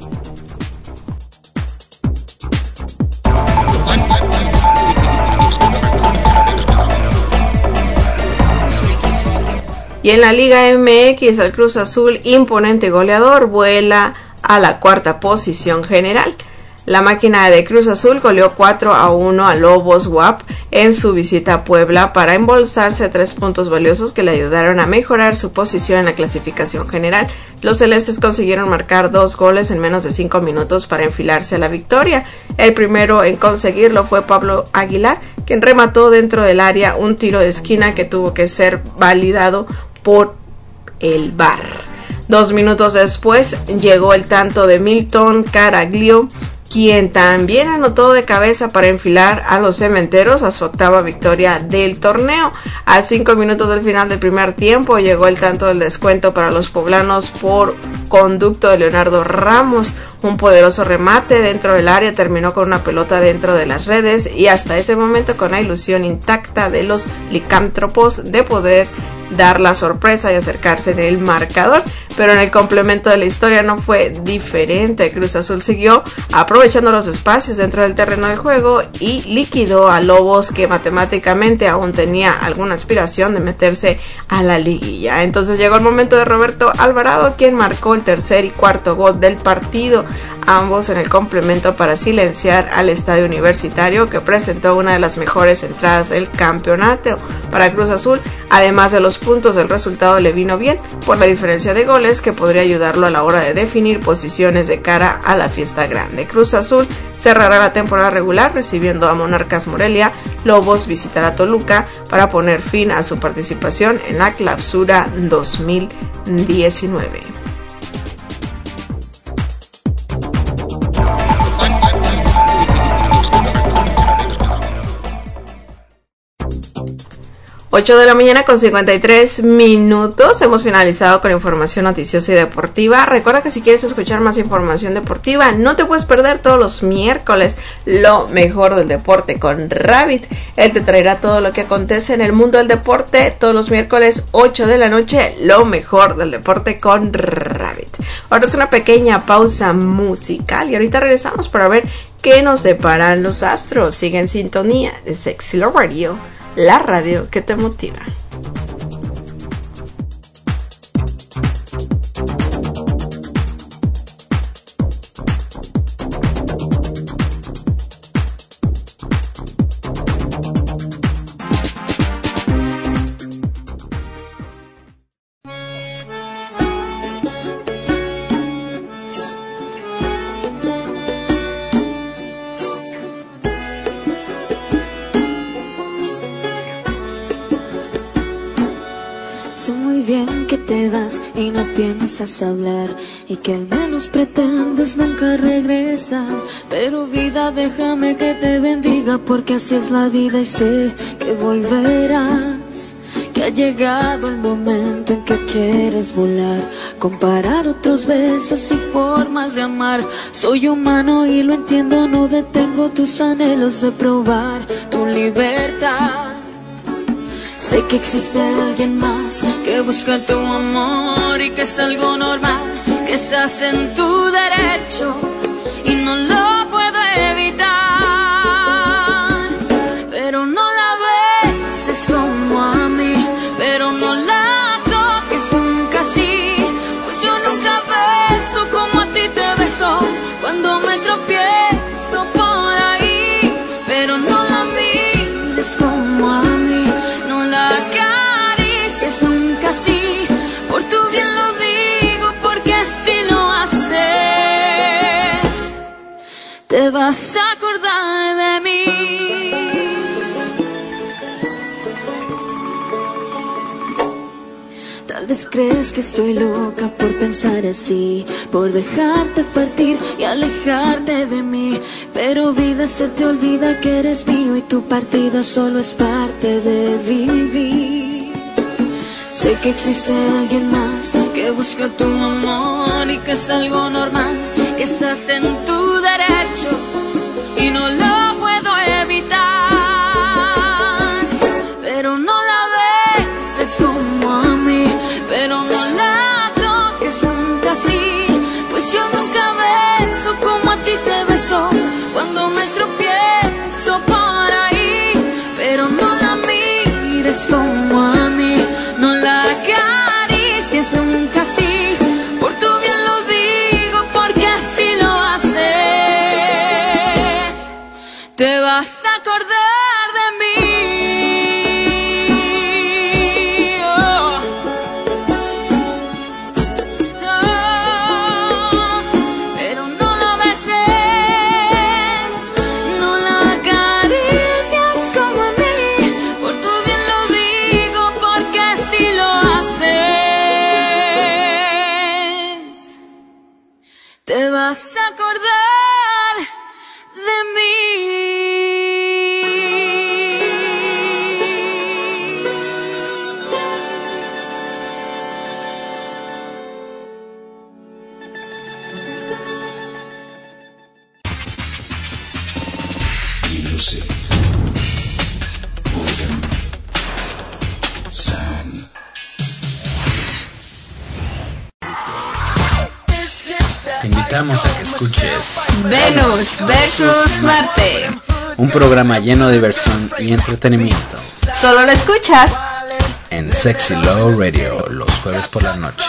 C: Y en la Liga MX, el Cruz Azul, imponente goleador, vuela a la cuarta posición general. La máquina de Cruz Azul goleó 4-1 a Lobos WAP en su visita a Puebla para embolsarse 3 puntos valiosos que le ayudaron a mejorar su posición en la clasificación general. Los celestes consiguieron marcar 2 goles en menos de 5 minutos para enfilarse a la victoria. El primero en conseguirlo fue Pablo Aguilar, quien remató dentro del área un tiro de esquina que tuvo que ser validado por el VAR. 2 minutos después llegó el tanto de Milton Caraglio, quien también anotó de cabeza para enfilar a los cementeros a su octava victoria del torneo. A 5 minutos del final del primer tiempo llegó el tanto del descuento para los poblanos por conducto de Leonardo Ramos. Un poderoso remate dentro del área terminó con una pelota dentro de las redes, y hasta ese momento con la ilusión intacta de los licántropos de poder dar la sorpresa y acercarse del marcador. Pero en el complemento de la historia no fue diferente. Cruz Azul siguió aprovechando los espacios dentro del terreno de juego y liquidó a Lobos, que matemáticamente aún tenía alguna aspiración de meterse a la liguilla. Entonces llegó el momento de Roberto Alvarado, quien marcó el tercer y cuarto gol del partido, ambos en el complemento para silenciar al Estadio Universitario, que presentó una de las mejores entradas del campeonato. Para Cruz Azul, además de los puntos, el resultado le vino bien por la diferencia de goles que podría ayudarlo a la hora de definir posiciones de cara a la fiesta grande. Cruz Azul cerrará la temporada regular recibiendo a Monarcas Morelia. Lobos visitará a Toluca para poner fin a su participación en la Clausura 2019. Ocho de la mañana con 53 minutos. Hemos finalizado con información noticiosa y deportiva. Recuerda que si quieres escuchar más información deportiva, no te puedes perder todos los miércoles lo mejor del deporte con Rabbit. Él te traerá todo lo que acontece en el mundo del deporte todos los miércoles 8 de la noche, lo mejor del deporte con Rabbit. Ahora es una pequeña pausa musical y ahorita regresamos para ver qué nos deparan los astros. Sigue en sintonía de Sexy Love Radio, la radio que te motiva.
I: Sé muy bien que te vas y no piensas hablar, y que al menos pretendes nunca regresar. Pero vida, déjame que te bendiga, porque así es la vida y sé que volverás. Que ha llegado el momento en que quieres volar, comparar otros besos y formas de amar. Soy humano y lo entiendo, no detengo tus anhelos de probar tu libertad. Sé que existe alguien más que busca tu amor y que es algo normal, que estás en tu derecho y no lo puedo evitar. beses como a mí, pero no la toques nunca así, pues yo nunca beso como a ti te beso cuando me tropiezo por ahí, pero no la mires como a mí, no la acaricies nunca así, por tu bien lo digo, porque si lo haces te vas a acordar de mí. Tal vez crees que estoy loca por pensar así, por dejarte partir y alejarte de mí, pero vida, se te olvida que eres mío y tu partida solo es parte de vivir. Sé que existe alguien más que busca tu amor y que es algo normal, que estás en tu derecho y no lo puedo evitar, pero no la beses como a mí, pero no la toques nunca así, pues yo nunca beso como a ti te beso cuando me tropiezo por ahí, pero no la mires como a mí, no la acaricies nunca así, por tu bien lo digo, porque si lo haces te vas a acordar de mí. Te vas a acordar de mí.
B: Music. Rhythm. Sound.
A: Te invitamos a que escuches
C: Venus versus Marte.
A: un programa lleno de diversión y entretenimiento
C: Solo lo escuchas
A: en Sexy Love Radio los jueves por la noche.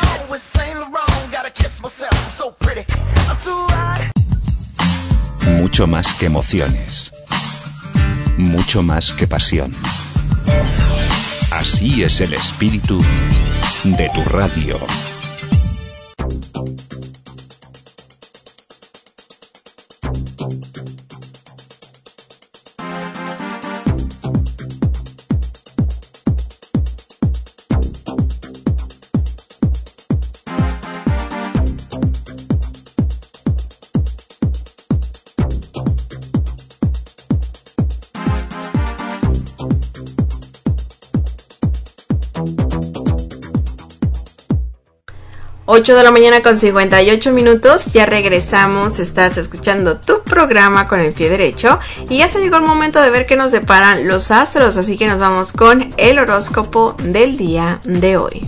B: Mucho más que emociones. Mucho más que pasión. Así es el espíritu de tu radio.
C: Ocho de la mañana con 58 minutos, ya regresamos, estás escuchando tu programa con el pie derecho y ya se llegó el momento de ver qué nos deparan los astros, así que nos vamos con el horóscopo del día de hoy.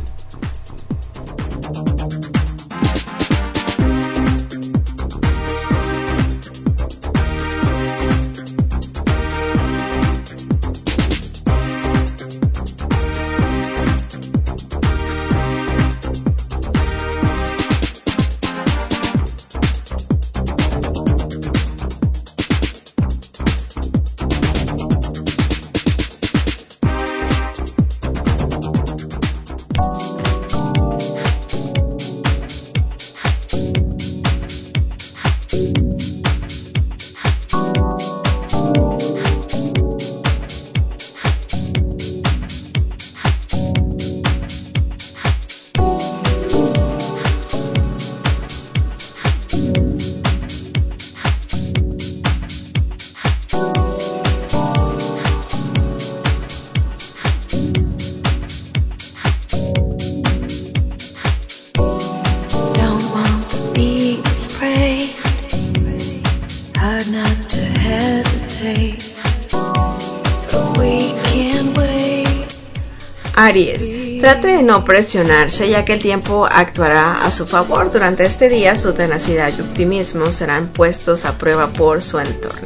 C: Aries, trate de no presionarse ya que el tiempo actuará a su favor. Durante este día su tenacidad y optimismo serán puestos a prueba por su entorno.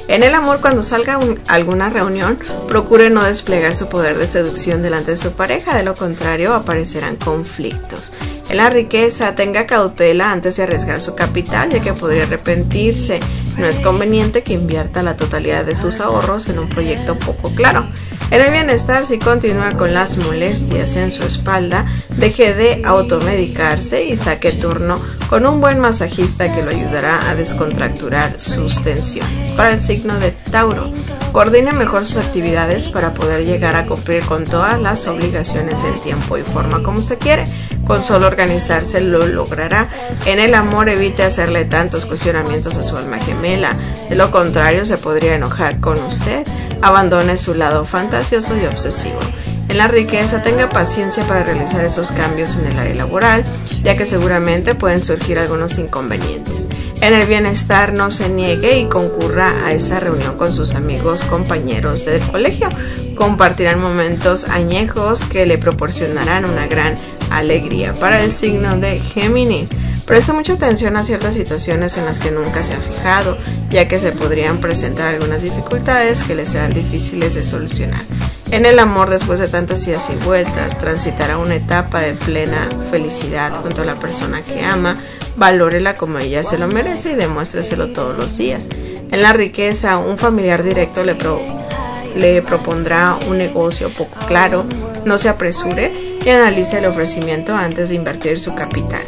C: En el amor, cuando salga a alguna reunión, procure no desplegar su poder de seducción delante de su pareja, de lo contrario aparecerán conflictos. En la riqueza, tenga cautela antes de arriesgar su capital, ya que podría arrepentirse. No es conveniente que invierta la totalidad de sus ahorros en un proyecto poco claro. En el bienestar, si continúa con las molestias en su espalda, deje de automedicarse y saque turno con un buen masajista que lo ayudará a descontracturar sus tensiones. Para el signo de Tauro, coordine mejor sus actividades para poder llegar a cumplir con todas las obligaciones en tiempo y forma como usted quiere. Con solo organizarse lo logrará. En el amor, evite hacerle tantos cuestionamientos a su alma gemela. De lo contrario, se podría enojar con usted. Abandone su lado fantasioso y obsesivo. En la riqueza, tenga paciencia para realizar esos cambios en el área laboral, ya que seguramente pueden surgir algunos inconvenientes. En el bienestar, no se niegue y concurra a esa reunión con sus amigos, compañeros del colegio. Compartirán momentos añejos que le proporcionarán una gran alegría. Para el signo de Géminis, preste mucha atención a ciertas situaciones en las que nunca se ha fijado, ya que se podrían presentar algunas dificultades que le serán difíciles de solucionar. En el amor, después de tantas idas y vueltas, transitará una etapa de plena felicidad junto a la persona que ama. Valórela como ella se lo merece y demuéstreselo todos los días. En la riqueza, un familiar directo le propondrá un negocio poco claro. No se apresure y analice el ofrecimiento antes de invertir su capital.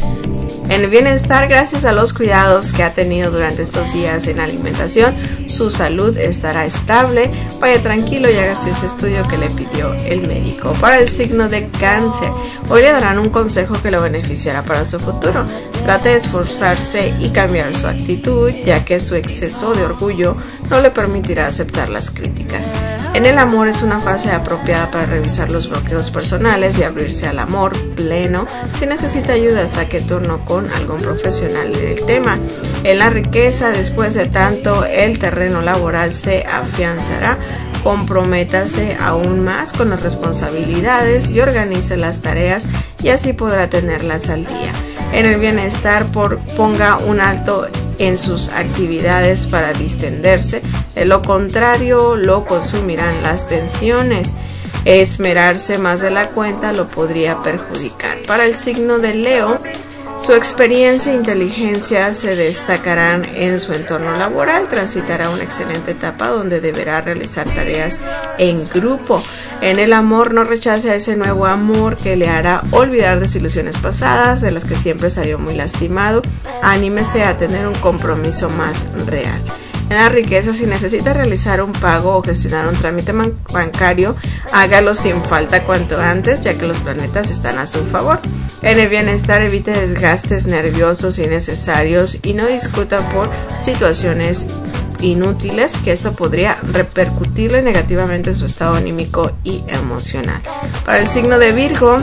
C: En el bienestar, gracias a los cuidados que ha tenido durante estos días en la alimentación, su salud estará estable. Vaya tranquilo y haga ese estudio que le pidió el médico. Para el signo de Cáncer, hoy le darán un consejo que lo beneficiará para su futuro. Trate de esforzarse y cambiar su actitud, ya que su exceso de orgullo no le permitirá aceptar las críticas. En el amor, es una fase apropiada para revisar los bloqueos personales y abrirse al amor pleno. Si necesita ayuda, saque turno con algún profesional en el tema. En la riqueza, después de tanto, el terreno laboral se afianzará. Comprométase aún más con las responsabilidades y organice las tareas, y así podrá tenerlas al día. En el bienestar, ponga un alto en sus actividades para distenderse. De lo contrario, lo consumirán las tensiones. Esmerarse más de la cuenta lo podría perjudicar. Para el signo de Leo, su experiencia e inteligencia se destacarán en su entorno laboral. Transitará una excelente etapa donde deberá realizar tareas en grupo. En el amor, no rechace a ese nuevo amor que le hará olvidar desilusiones pasadas, de las que siempre salió muy lastimado. Anímese a tener un compromiso más real. En la riqueza, si necesita realizar un pago o gestionar un trámite bancario, hágalo sin falta cuanto antes, ya que los planetas están a su favor. En el bienestar, evite desgastes nerviosos innecesarios y no discuta por situaciones inútiles, que esto podría repercutirle negativamente en su estado anímico y emocional. Para el signo de Virgo,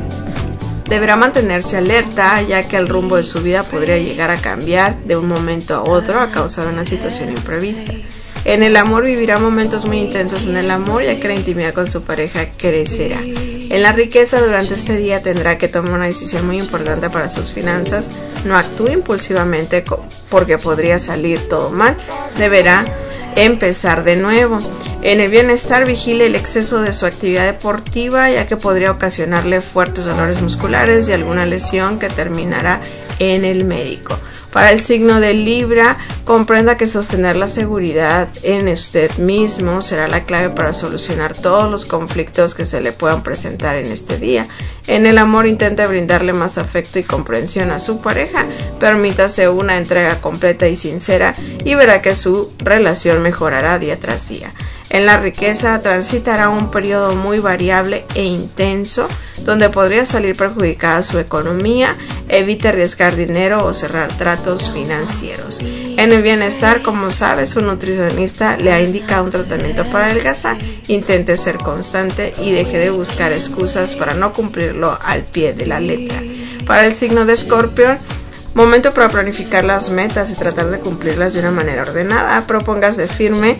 C: deberá mantenerse alerta, ya que el rumbo de su vida podría llegar a cambiar de un momento a otro a causa de una situación imprevista. En el amor, vivirá momentos muy intensos en el amor, ya que la intimidad con su pareja crecerá. En la riqueza, durante este día tendrá que tomar una decisión muy importante para sus finanzas. No actúe impulsivamente porque podría salir todo mal. Deberá empezar de nuevo. En el bienestar, vigile el exceso de su actividad deportiva, ya que podría ocasionarle fuertes dolores musculares y alguna lesión que terminará en el médico. Para el signo de Libra, comprenda que sostener la seguridad en usted mismo será la clave para solucionar todos los conflictos que se le puedan presentar en este día. En el amor, intente brindarle más afecto y comprensión a su pareja. Permítase una entrega completa y sincera y verá que su relación mejorará día tras día. En la riqueza, transitará un periodo muy variable e intenso, donde podría salir perjudicada su economía. Evite arriesgar dinero o cerrar tratos financieros. En el bienestar, como sabe, su nutricionista le ha indicado un tratamiento para adelgazar. Intente ser constante y deje de buscar excusas para no cumplirlo al pie de la letra. Para el signo de Escorpión, momento para planificar las metas y tratar de cumplirlas de una manera ordenada. Póngase firme,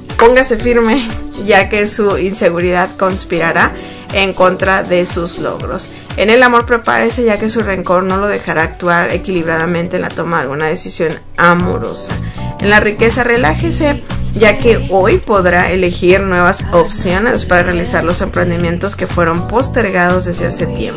C: ya que su inseguridad conspirará en contra de sus logros. En el amor, prepárese, ya que su rencor no lo dejará actuar equilibradamente en la toma de alguna decisión amorosa. En la riqueza, relájese, ya que hoy podrá elegir nuevas opciones para realizar los emprendimientos que fueron postergados desde hace tiempo.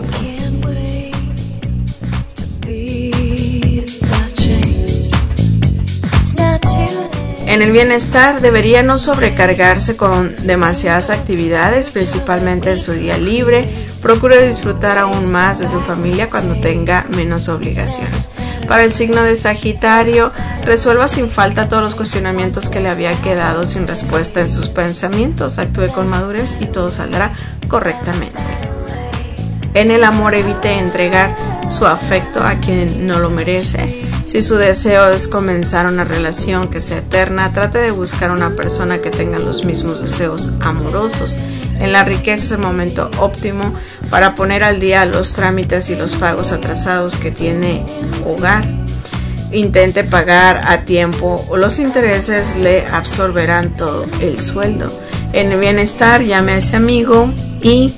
C: En el bienestar, debería no sobrecargarse con demasiadas actividades, principalmente en su día libre. Procure disfrutar aún más de su familia cuando tenga menos obligaciones. Para el signo de Sagitario, resuelva sin falta todos los cuestionamientos que le había quedado sin respuesta en sus pensamientos. Actúe con madurez y todo saldrá correctamente. En el amor, evite entregar su afecto a quien no lo merece. Si su deseo es comenzar una relación que sea eterna, trate de buscar una persona que tenga los mismos deseos amorosos. En la riqueza, es el momento óptimo para poner al día los trámites y los pagos atrasados que tiene hogar. Intente pagar a tiempo o los intereses le absorberán todo el sueldo. En el bienestar, llame a ese amigo y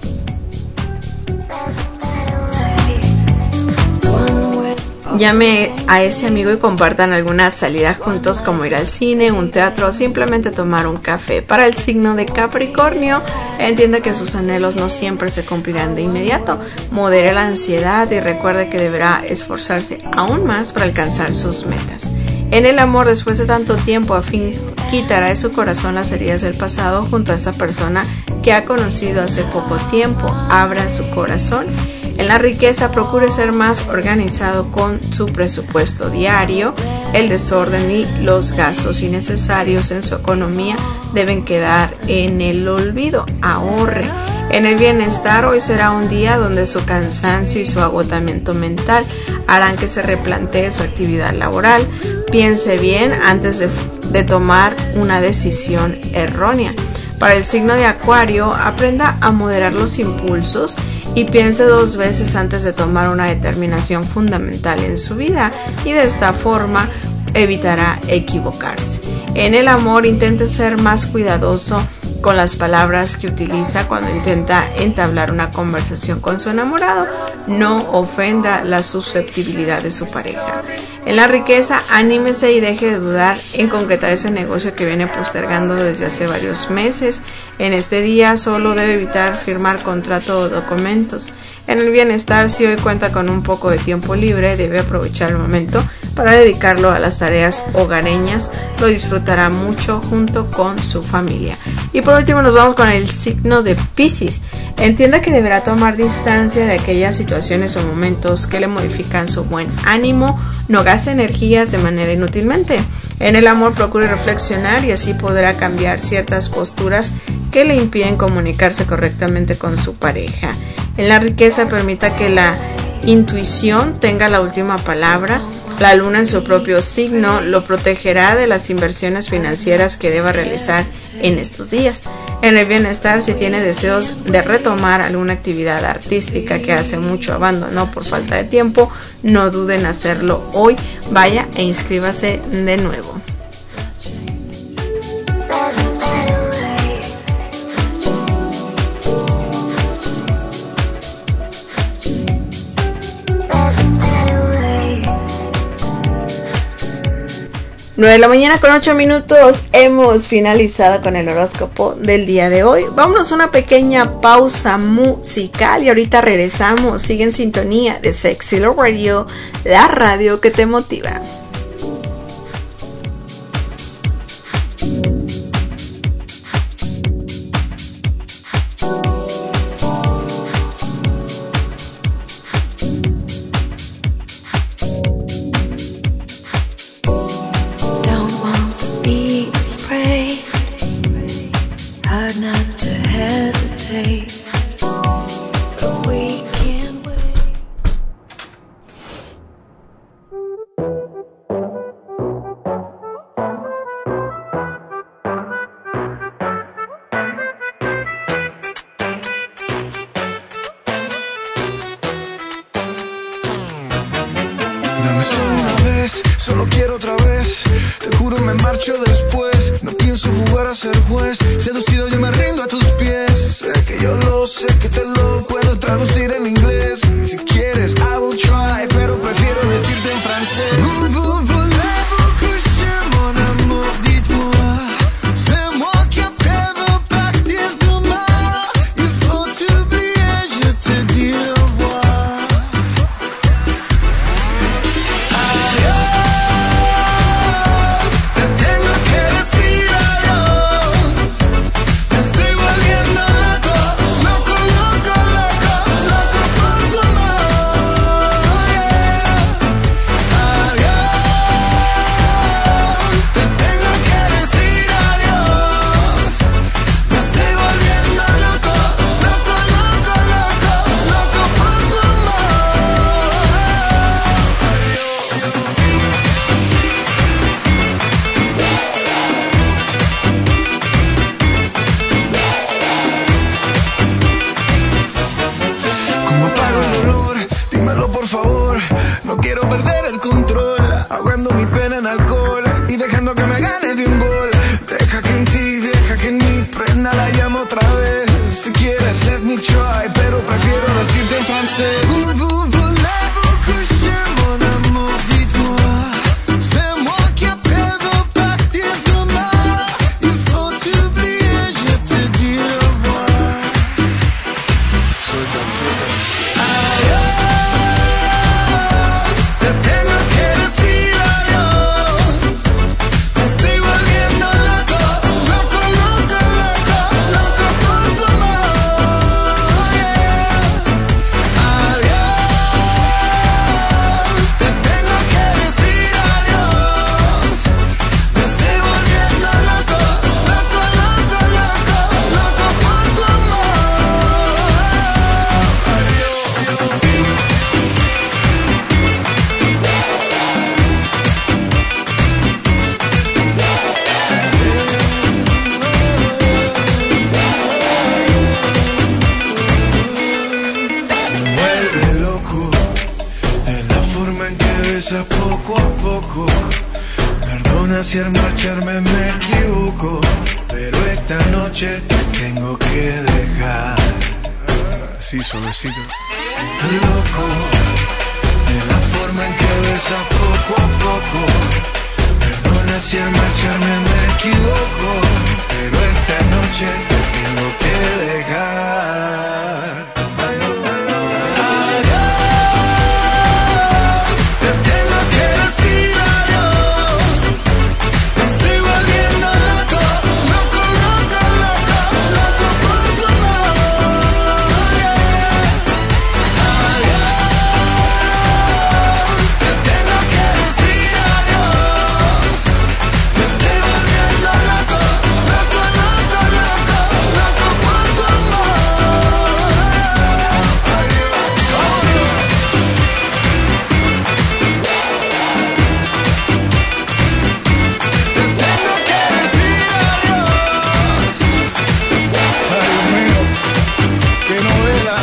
C: compartan alguna salida juntos, como ir al cine, un teatro o simplemente tomar un café. Para el signo de Capricornio, entienda que sus anhelos no siempre se cumplirán de inmediato. Modere la ansiedad y recuerde que deberá esforzarse aún más para alcanzar sus metas. En el amor, después de tanto tiempo, a fin quitará de su corazón las heridas del pasado junto a esa persona que ha conocido hace poco tiempo. Abra su corazón. En la riqueza, procure ser más organizado con su presupuesto diario. El desorden y los gastos innecesarios en su economía deben quedar en el olvido. Ahorre. En el bienestar, hoy será un día donde su cansancio y su agotamiento mental harán que se replantee su actividad laboral. Piense bien antes de tomar una decisión errónea. Para el signo de Acuario, aprenda a moderar los impulsos y piense 2 veces antes de tomar una determinación fundamental en su vida, y de esta forma evitará equivocarse. En el amor, intente ser más cuidadoso con las palabras que utiliza cuando intenta entablar una conversación con su enamorado. No ofenda la susceptibilidad de su pareja. En la riqueza, anímese y deje de dudar en concretar ese negocio que viene postergando desde hace varios meses. En este día solo debe evitar firmar contrato o documentos. En el bienestar, si hoy cuenta con un poco de tiempo libre, debe aprovechar el momento para dedicarlo a las tareas hogareñas. Lo disfrutará mucho junto con su familia. Y por último, nos vamos con el signo de Piscis. Entienda que deberá tomar distancia de aquellas situaciones o momentos que le modifican su buen ánimo. No gaste energías de manera inútilmente. En el amor, procure reflexionar y así podrá cambiar ciertas posturas que le impiden comunicarse correctamente con su pareja. En la riqueza, permita que la intuición tenga la última palabra. La luna en su propio signo lo protegerá de las inversiones financieras que deba realizar en estos días. En el bienestar, si tiene deseos de retomar alguna actividad artística que hace mucho abandonó por falta de tiempo, no duden en hacerlo hoy. Vaya e inscríbase de nuevo. Nueve de la mañana con 8 minutos, hemos finalizado con el horóscopo del día de hoy. Vámonos a una pequeña pausa musical y ahorita regresamos. Sigue en sintonía de Sexy Love Radio, la radio que te motiva.
J: Dame solo una vez, solo quiero otra vez. Te juro me marcho después. No pienso jugar a ser juez. Seducido yo me rindo a tus pies. Sé que yo lo sé, que te lo puedo traducir en inglés. Si quieres, I will try, pero prefiero decirte en francés. Voulez-vous que je ahogando mi pena en alcohol y dejando que me gane de un gol. Deja que en ti, deja que en mí prenda la llama otra vez. Si quieres, let me try, pero prefiero decirte en francés. Voulez-vous coucher mon amour, dites-moi. C'est moi qui appelle de partir demain. Il faut t'oublier, je te dis au revoir. Adiós, te tengo que decir adiós. Me estoy volviendo loco, loco, loco, loco, loco por tu amor, yeah. Adiós, te tengo que decir adiós. Me estoy volviendo loco, loco, loco, loco, loco por tu amor. Me vuelve loco en la forma en que besa poco a poco. Perdona si al marcharme me equivoco, pero esta noche te tengo que dejar. Así suavecito. Loco en la forma en que besa poco a poco. Perdona si al marcharme me equivoco, pero esta noche te tengo que dejar. Adiós, te tengo que decir adiós. Me estoy volviendo loco, loco, loco, loco, loco por tu amor, yeah. Adiós, te tengo que decir adiós. Me estoy volviendo loco, loco, loco, loco, loco por tu amor. Te tengo que decir adiós. Ay, Dios mío, qué novela.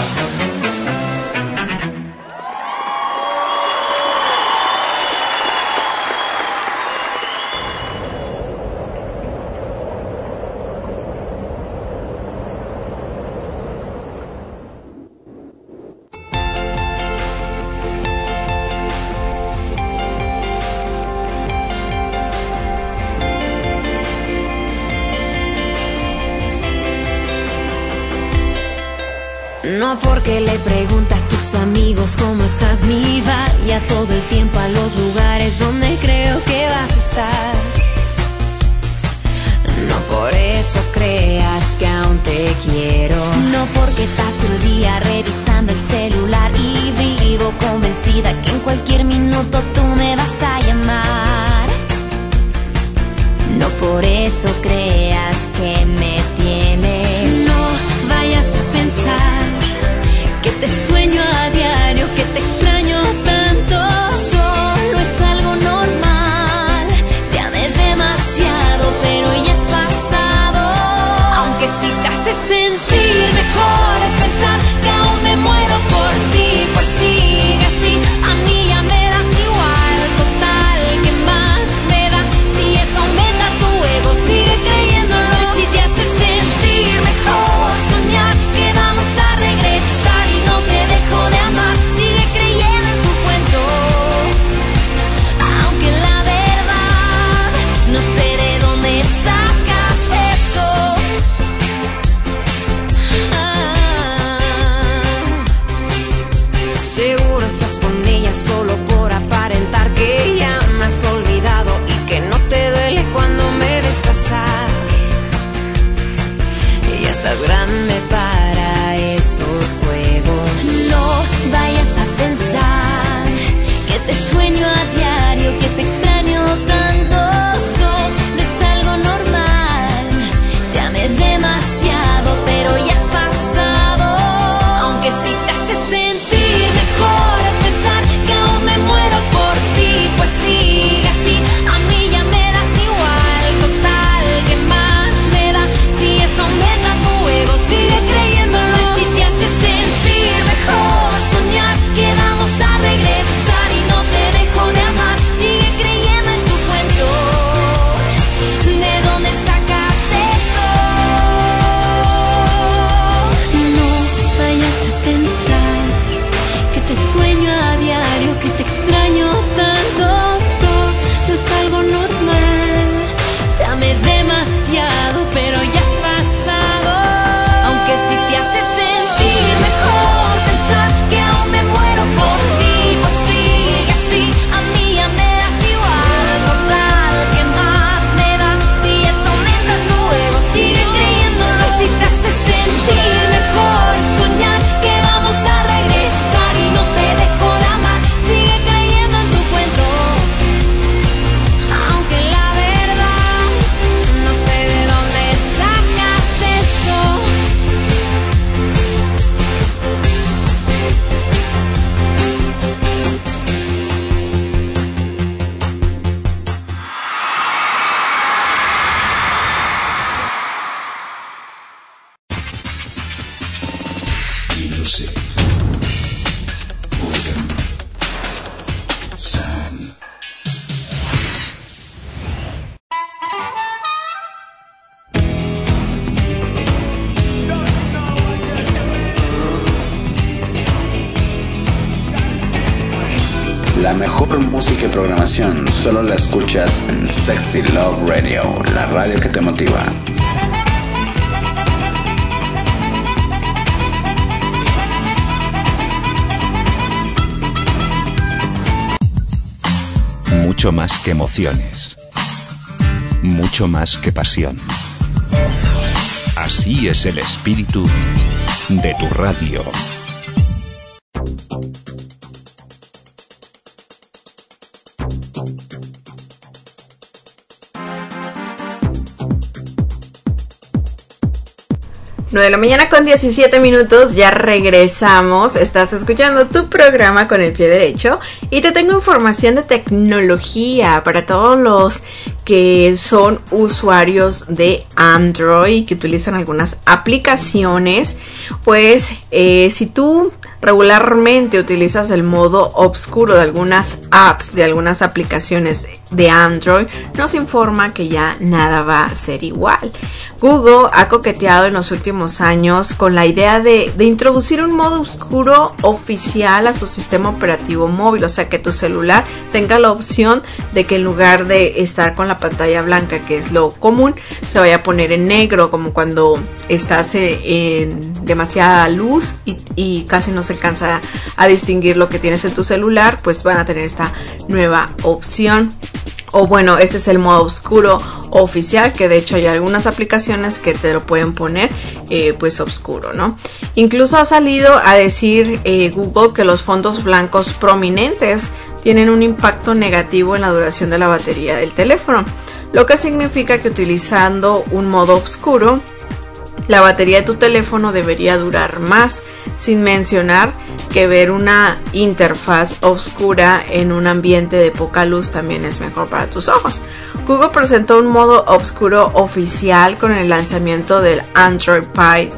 K: No porque le pregunta a tus amigos cómo estás, mi vaya todo el tiempo a los lugares donde creo que vas a estar. No por eso creas que aún te quiero. No porque paso el día revisando el celular y vivo convencida que en cualquier minuto tú me vas a llamar. No por eso creas que me tienes. No vayas a pensar que te sueño a diario, que te extraño tanto. Solo es algo normal. Te amé demasiado, pero ya es pasado. Aunque si te hace sentir
B: Music. Boredom. Sound.
A: La mejor música y programación solo la escuchas en Sexy Love Radio, la radio que te motiva.
B: Mucho más que emociones. Mucho más que pasión. Así es el espíritu de tu radio.
C: De la mañana con 17 minutos, ya regresamos. Estás escuchando tu programa con el pie derecho y te tengo información de tecnología para todos los que son usuarios de Android, que utilizan algunas aplicaciones. Pues si tú regularmente utilizas el modo oscuro de algunas apps, de algunas aplicaciones de Android, nos informa que ya nada va a ser igual. Google ha coqueteado en los últimos años con la idea de introducir un modo oscuro oficial a su sistema operativo móvil, o sea que tu celular tenga la opción de que en lugar de estar con la pantalla blanca, que es lo común, se vaya a poner en negro, como cuando estás en demasiada luz y casi no se alcanza a distinguir lo que tienes en tu celular. Pues van a tener esta nueva opción. O bueno, este es el modo oscuro oficial, que de hecho hay algunas aplicaciones que te lo pueden poner pues oscuro, ¿no? Incluso ha salido a decir Google que los fondos blancos prominentes tienen un impacto negativo en la duración de la batería del teléfono, lo que significa que utilizando un modo oscuro, la batería de tu teléfono debería durar más, sin mencionar que ver una interfaz oscura en un ambiente de poca luz también es mejor para tus ojos. Google presentó un modo oscuro oficial con el lanzamiento del Android Pie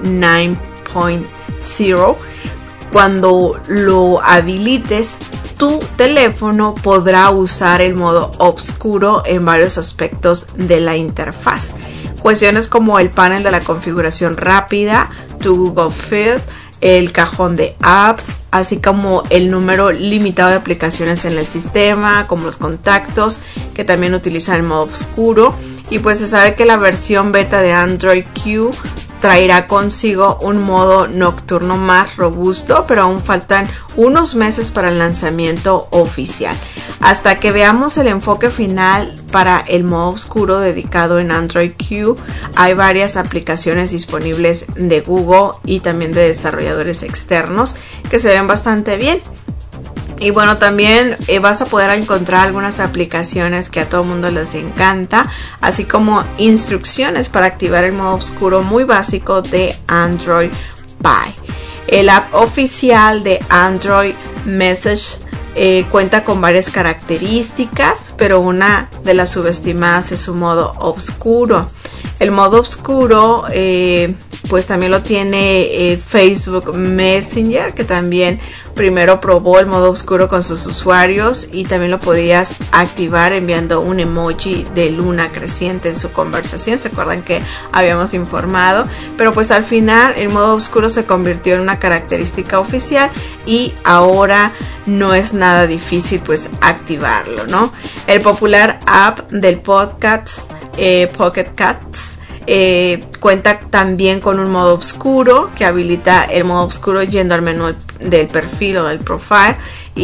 C: 9.0. Cuando lo habilites, tu teléfono podrá usar el modo oscuro en varios aspectos de la interfaz. Cuestiones como el panel de la configuración rápida, tu Google Feed, el cajón de apps, así como el número limitado de aplicaciones en el sistema, como los contactos, que también utilizan el modo oscuro. Y pues se sabe que la versión beta de Android Q traerá consigo un modo nocturno más robusto, pero aún faltan unos meses para el lanzamiento oficial. Hasta que veamos el enfoque final para el modo oscuro dedicado en Android Q, hay varias aplicaciones disponibles de Google y también de desarrolladores externos que se ven bastante bien. Y bueno, también vas a poder encontrar algunas aplicaciones que a todo el mundo les encanta, así como instrucciones para activar el modo oscuro muy básico de Android Pie. El app oficial de Android Message cuenta con varias características, pero una de las subestimadas es su modo oscuro. El modo oscuro pues también lo tiene Facebook Messenger, que también primero probó el modo oscuro con sus usuarios y también lo podías activar enviando un emoji de luna creciente en su conversación. ¿Se acuerdan que habíamos informado? Pero pues al final el modo oscuro se convirtió en una característica oficial y ahora no es nada difícil pues activarlo, ¿no? El popular app del podcast Pocket Casts cuenta también con un modo oscuro que habilita el modo oscuro yendo al menú del perfil o del profile,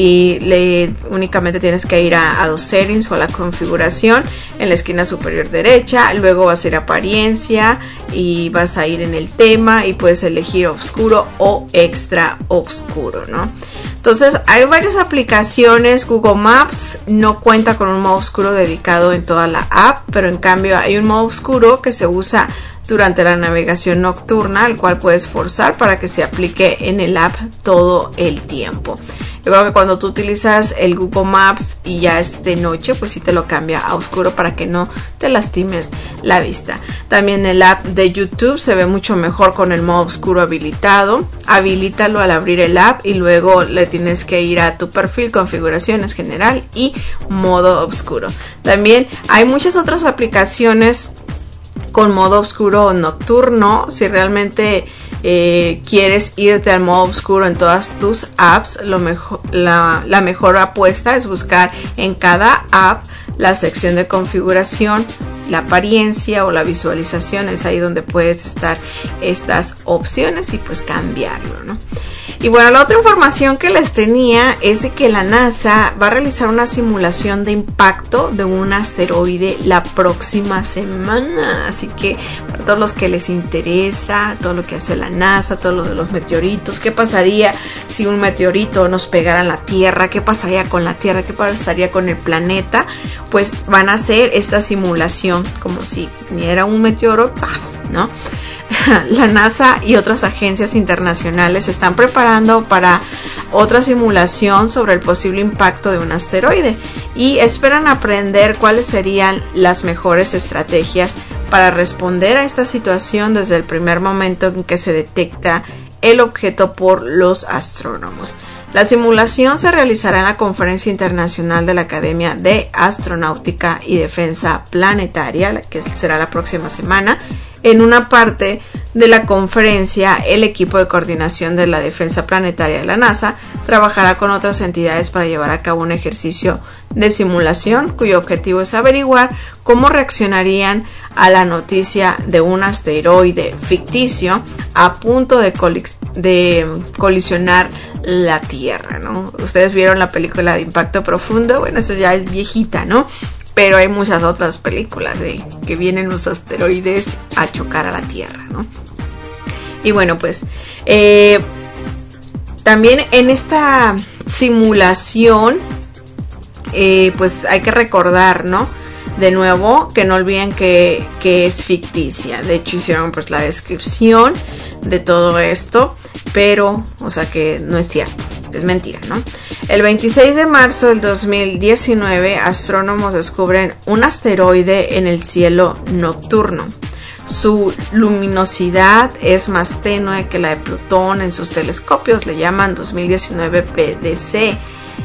C: y únicamente tienes que ir a los settings o a la configuración en la esquina superior derecha. Luego vas a ir a apariencia y vas a ir en el tema y puedes elegir oscuro o extra oscuro, ¿no? Entonces hay varias aplicaciones. Google Maps no cuenta con un modo oscuro dedicado en toda la app, pero en cambio hay un modo oscuro que se usa durante la navegación nocturna, el cual puedes forzar para que se aplique en el app todo el tiempo. Yo creo que cuando tú utilizas el Google Maps y ya es de noche, pues sí te lo cambia a oscuro para que no te lastimes la vista. También el app de YouTube se ve mucho mejor con el modo oscuro habilitado. Habilítalo al abrir el app y luego le tienes que ir a tu perfil, configuraciones general y modo oscuro. También hay muchas otras aplicaciones con modo oscuro nocturno. Si realmente quieres irte al modo oscuro en todas tus apps, la mejor apuesta es buscar en cada app la sección de configuración, la apariencia o la visualización. Es ahí donde puedes estar estas opciones y pues cambiarlo, ¿no? Y bueno, la otra información que les tenía es de que la NASA va a realizar una simulación de impacto de un asteroide la próxima semana. Así que para todos los que les interesa todo lo que hace la NASA, todo lo de los meteoritos, qué pasaría si un meteorito nos pegara en la Tierra, qué pasaría con la Tierra, qué pasaría con el planeta, pues van a hacer esta simulación como si viniera un meteoro, ¡paz!, ¿no? La NASA y otras agencias internacionales se están preparando para otra simulación sobre el posible impacto de un asteroide y esperan aprender cuáles serían las mejores estrategias para responder a esta situación desde el primer momento en que se detecta el objeto por los astrónomos. La simulación se realizará en la Conferencia Internacional de la Academia de Astronáutica y Defensa Planetaria, que será la próxima semana. En una parte de la conferencia, el equipo de coordinación de la defensa planetaria de la NASA trabajará con otras entidades para llevar a cabo un ejercicio de simulación cuyo objetivo es averiguar cómo reaccionarían a la noticia de un asteroide ficticio a punto de colisionar la Tierra, ¿no? Ustedes vieron la película de Impacto Profundo, bueno, esa ya es viejita, ¿no? Pero hay muchas otras películas de que vienen los asteroides a chocar a la Tierra, ¿no? Y bueno, pues también en esta simulación, pues hay que recordar, ¿no? De nuevo, que no olviden que es ficticia. De hecho, hicieron pues la descripción de todo esto, pero, o sea que no es cierto. Es mentira, ¿no? El 26 de marzo del 2019, astrónomos descubren un asteroide en el cielo nocturno. Su luminosidad es más tenue que la de Plutón en sus telescopios. Le llaman 2019 PDC.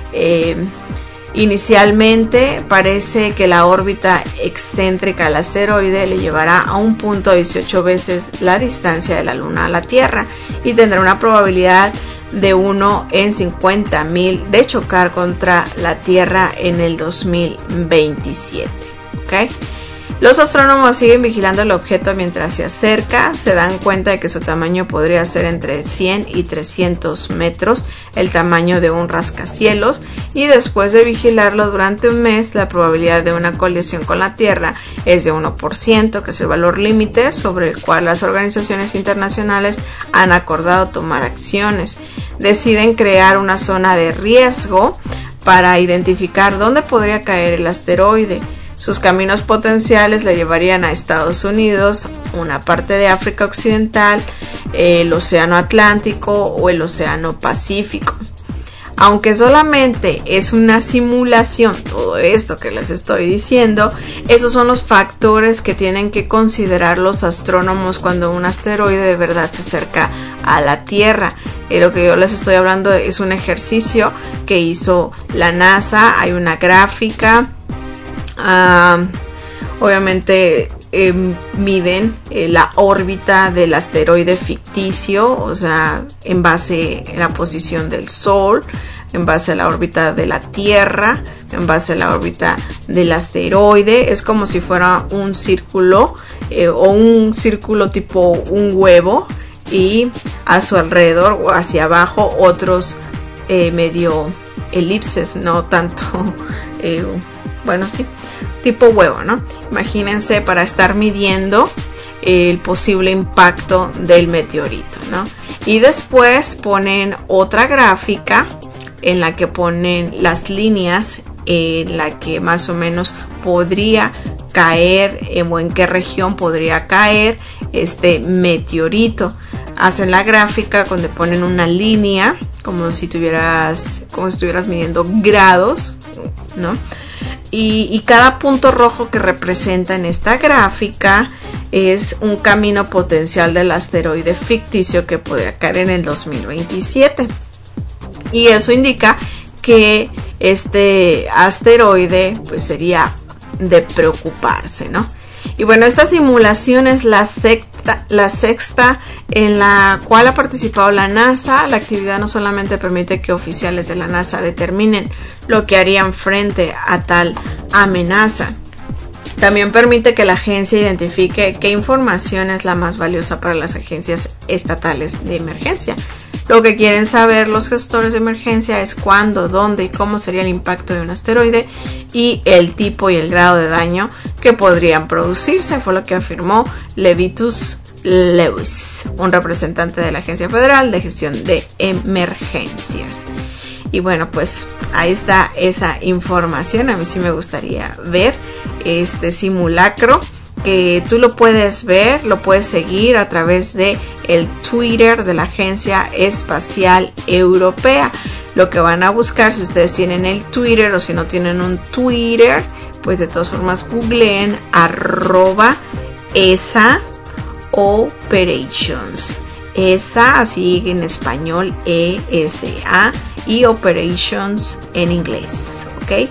C: Inicialmente parece que la órbita excéntrica del asteroide le llevará a un punto 18 veces la distancia de la Luna a la Tierra y tendrá una probabilidad de 1 en 50,000 de chocar contra la Tierra en el 2027. ¿Okay? Los astrónomos siguen vigilando el objeto mientras se acerca. Se dan cuenta de que su tamaño podría ser entre 100 y 300 metros, el tamaño de un rascacielos, y después de vigilarlo durante un mes, la probabilidad de una colisión con la Tierra es de 1%, que es el valor límite sobre el cual las organizaciones internacionales han acordado tomar acciones. Deciden crear una zona de riesgo para identificar dónde podría caer el asteroide. Sus caminos potenciales le llevarían a Estados Unidos, una parte de África Occidental, el Océano Atlántico o el Océano Pacífico. Aunque solamente es una simulación, todo esto que les estoy diciendo, esos son los factores que tienen que considerar los astrónomos cuando un asteroide de verdad se acerca a la Tierra. Lo que yo les estoy hablando es un ejercicio que hizo la NASA, hay una gráfica. Obviamente miden la órbita del asteroide ficticio, o sea, en base a la posición del Sol, en base a la órbita de la Tierra, en base a la órbita del asteroide. Es como si fuera un círculo o un círculo tipo un huevo, y a su alrededor o hacia abajo otros medio elipses, no tanto bueno, sí, tipo huevo, ¿no? Imagínense para estar midiendo el posible impacto del meteorito, ¿no? Y después ponen otra gráfica en la que ponen las líneas en la que más o menos podría caer o en qué región podría caer este meteorito. Hacen la gráfica donde ponen una línea como si estuvieras midiendo grados, ¿no? Y cada punto rojo que representa en esta gráfica es un camino potencial del asteroide ficticio que podría caer en el 2027. Y eso indica que este asteroide pues sería de preocuparse, ¿no? Y bueno, esta simulación es la sexta en la cual ha participado la NASA. La actividad no solamente permite que oficiales de la NASA determinen lo que harían frente a tal amenaza, también permite que la agencia identifique qué información es la más valiosa para las agencias estatales de emergencia. Lo que quieren saber los gestores de emergencia es cuándo, dónde y cómo sería el impacto de un asteroide y el tipo y el grado de daño que podrían producirse, fue lo que afirmó Levitus Lewis, un representante de la Agencia Federal de Gestión de Emergencias. Y bueno, pues ahí está esa información. A mí sí me gustaría ver este simulacro, que tú lo puedes ver, lo puedes seguir a través de el Twitter de la Agencia Espacial Europea. Lo que van a buscar, si ustedes tienen el Twitter o si no tienen un Twitter, pues de todas formas googleen @ESA Operations. ESA, así en español, ESA, y Operations en inglés, ¿ok?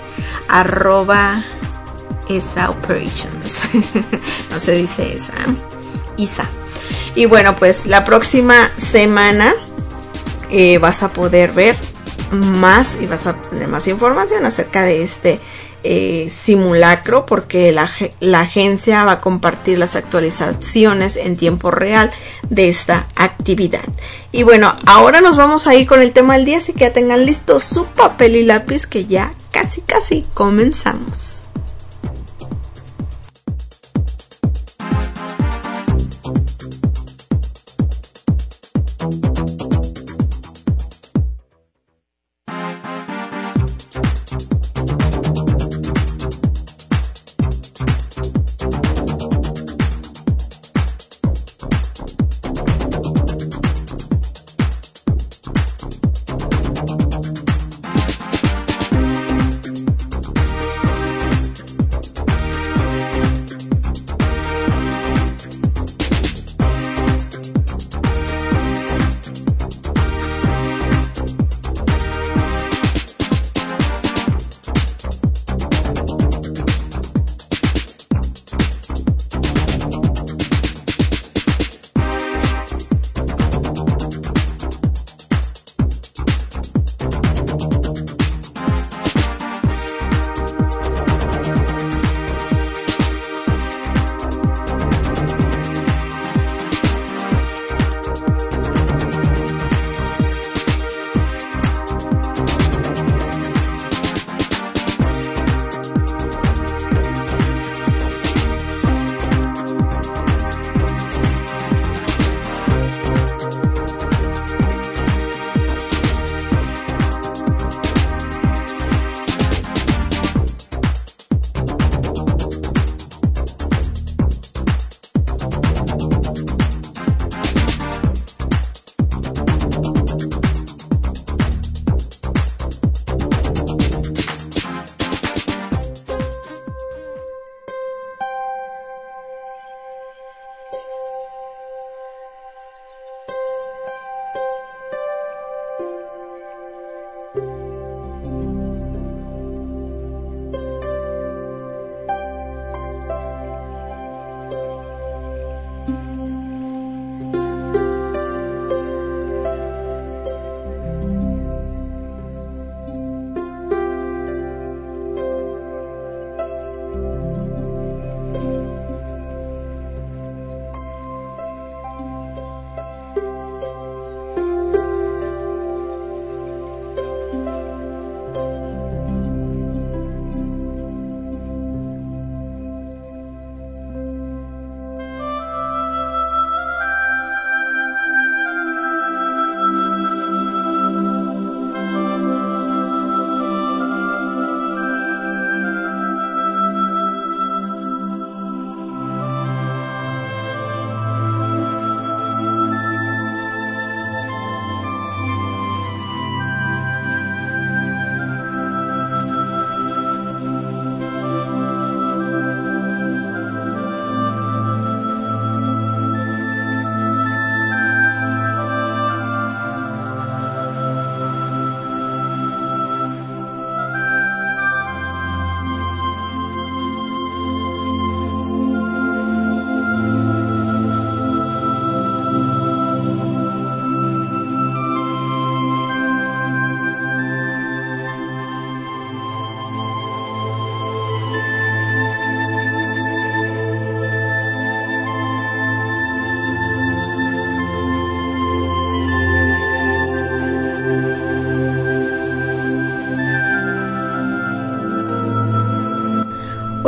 C: @ESA Operations. No se dice esa, ISA. Y bueno, pues la próxima semana vas a poder ver más y vas a tener más información acerca de este simulacro, porque la agencia va a compartir las actualizaciones en tiempo real de esta actividad. Y bueno, ahora nos vamos a ir con el tema del día, así que ya tengan listo su papel y lápiz, que ya casi comenzamos.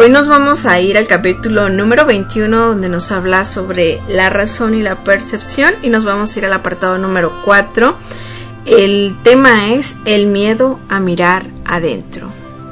C: Hoy nos vamos a ir al capítulo número 21, donde nos habla sobre la razón y la percepción, y nos vamos a ir al apartado número 4. El tema es el miedo a mirar adentro.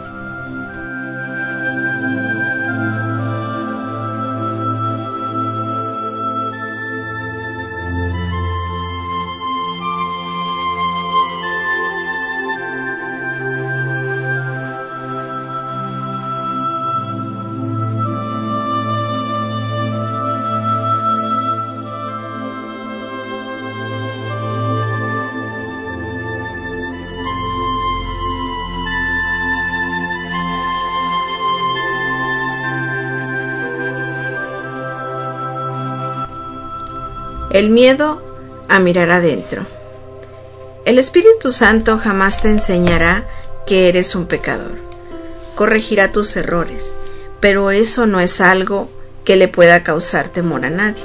C: El miedo a mirar adentro. El Espíritu Santo jamás te enseñará que eres un pecador. Corregirá tus errores, pero eso no es algo que le pueda causar temor a nadie.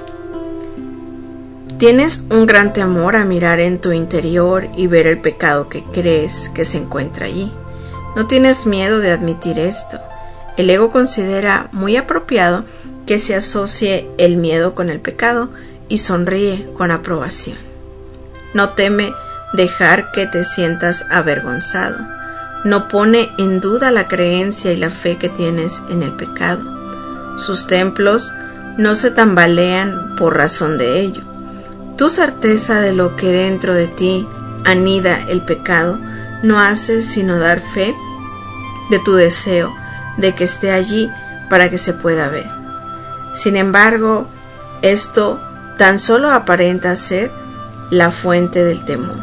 C: Tienes un gran temor a mirar en tu interior y ver el pecado que crees que se encuentra allí. No tienes miedo de admitir esto. El ego considera muy apropiado que se asocie el miedo con el pecado y sonríe con aprobación. No teme dejar que te sientas avergonzado. No pone en duda la creencia y la fe que tienes en el pecado. Sus templos no se tambalean por razón de ello. Tu certeza de lo que dentro de ti anida el pecado no hace sino dar fe de tu deseo de que esté allí para que se pueda ver. Sin embargo, esto tan solo aparenta ser la fuente del temor.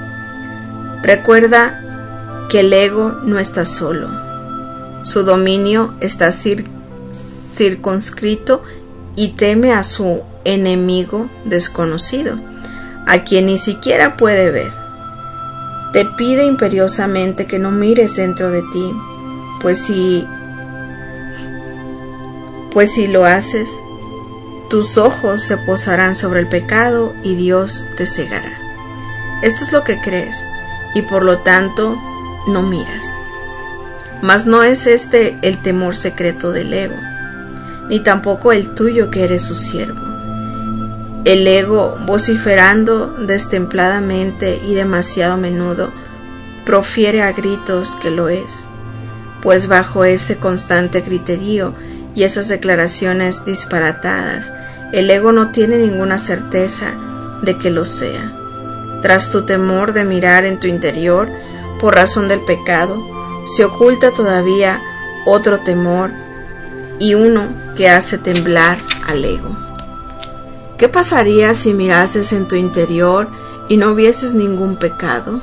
C: Recuerda que el ego no está solo. Su dominio está circunscrito y teme a su enemigo desconocido, a quien ni siquiera puede ver. Te pide imperiosamente que no mires dentro de ti, pues si lo haces, tus ojos se posarán sobre el pecado y Dios te cegará. Esto es lo que crees y por lo tanto no miras. Mas no es este el temor secreto del ego, ni tampoco el tuyo que eres su siervo. El ego, vociferando destempladamente y demasiado a menudo, profiere a gritos que lo es, pues bajo ese constante griterío y esas declaraciones disparatadas, el ego no tiene ninguna certeza de que lo sea. Tras tu temor de mirar en tu interior por razón del pecado, se oculta todavía otro temor y uno que hace temblar al ego. ¿Qué pasaría si mirases en tu interior y no vieses ningún pecado?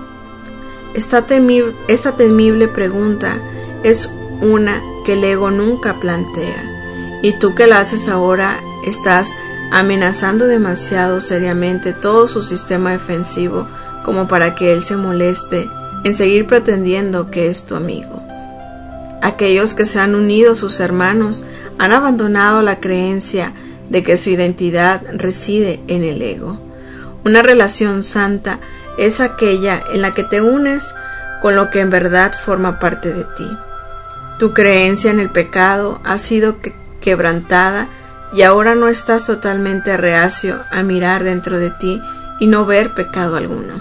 C: Esta temible pregunta es una que el ego nunca plantea, y tú que la haces ahora estás amenazando demasiado seriamente todo su sistema defensivo como para que él se moleste en seguir pretendiendo que es tu amigo. Aquellos que se han unido a sus hermanos han abandonado la creencia de que su identidad reside en el ego. Una relación santa es aquella en la que te unes con lo que en verdad forma parte de ti. Tu creencia en el pecado ha sido quebrantada y ahora no estás totalmente reacio a mirar dentro de ti y no ver pecado alguno.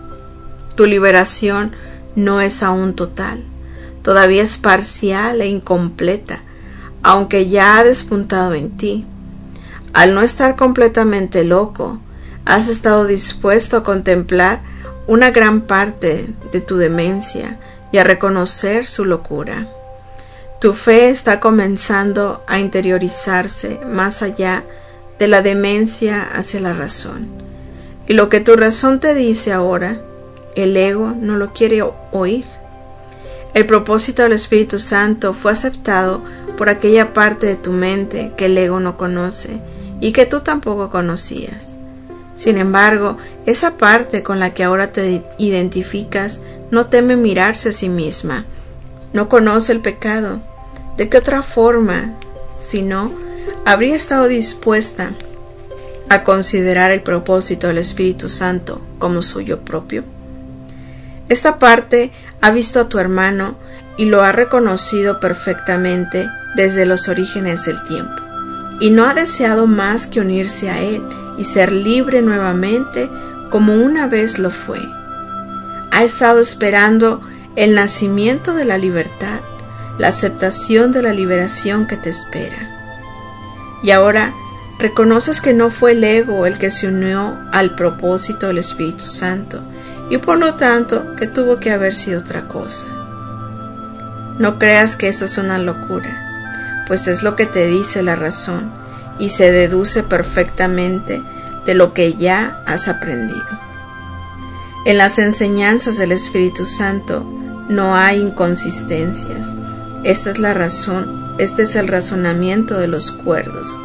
C: Tu liberación no es aún total, todavía es parcial e incompleta, aunque ya ha despuntado en ti. Al no estar completamente loco, has estado dispuesto a contemplar una gran parte de tu demencia y a reconocer su locura. Tu fe está comenzando a interiorizarse más allá de la demencia hacia la razón. Y lo que tu razón te dice ahora, el ego no lo quiere oír. El propósito del Espíritu Santo fue aceptado por aquella parte de tu mente que el ego no conoce y que tú tampoco conocías. Sin embargo, esa parte con la que ahora te identificas no teme mirarse a sí misma, no conoce el pecado. ¿De qué otra forma, si no, habría estado dispuesta a considerar el propósito del Espíritu Santo como suyo propio? Esta parte ha visto a tu hermano y lo ha reconocido perfectamente
E: desde los orígenes del tiempo, y no ha deseado más que unirse a Él y ser libre nuevamente como una vez lo fue. Ha estado esperando el nacimiento de la libertad, la aceptación de la liberación que te espera. Y ahora reconoces que no fue el ego el que se unió al propósito del Espíritu Santo, y por lo tanto que tuvo que haber sido otra cosa. No creas que eso es una locura, pues es lo que te dice la razón y se deduce perfectamente de lo que ya has aprendido. En las enseñanzas del Espíritu Santo no hay inconsistencias. Esta es la razón, este es el razonamiento de los cuerdos.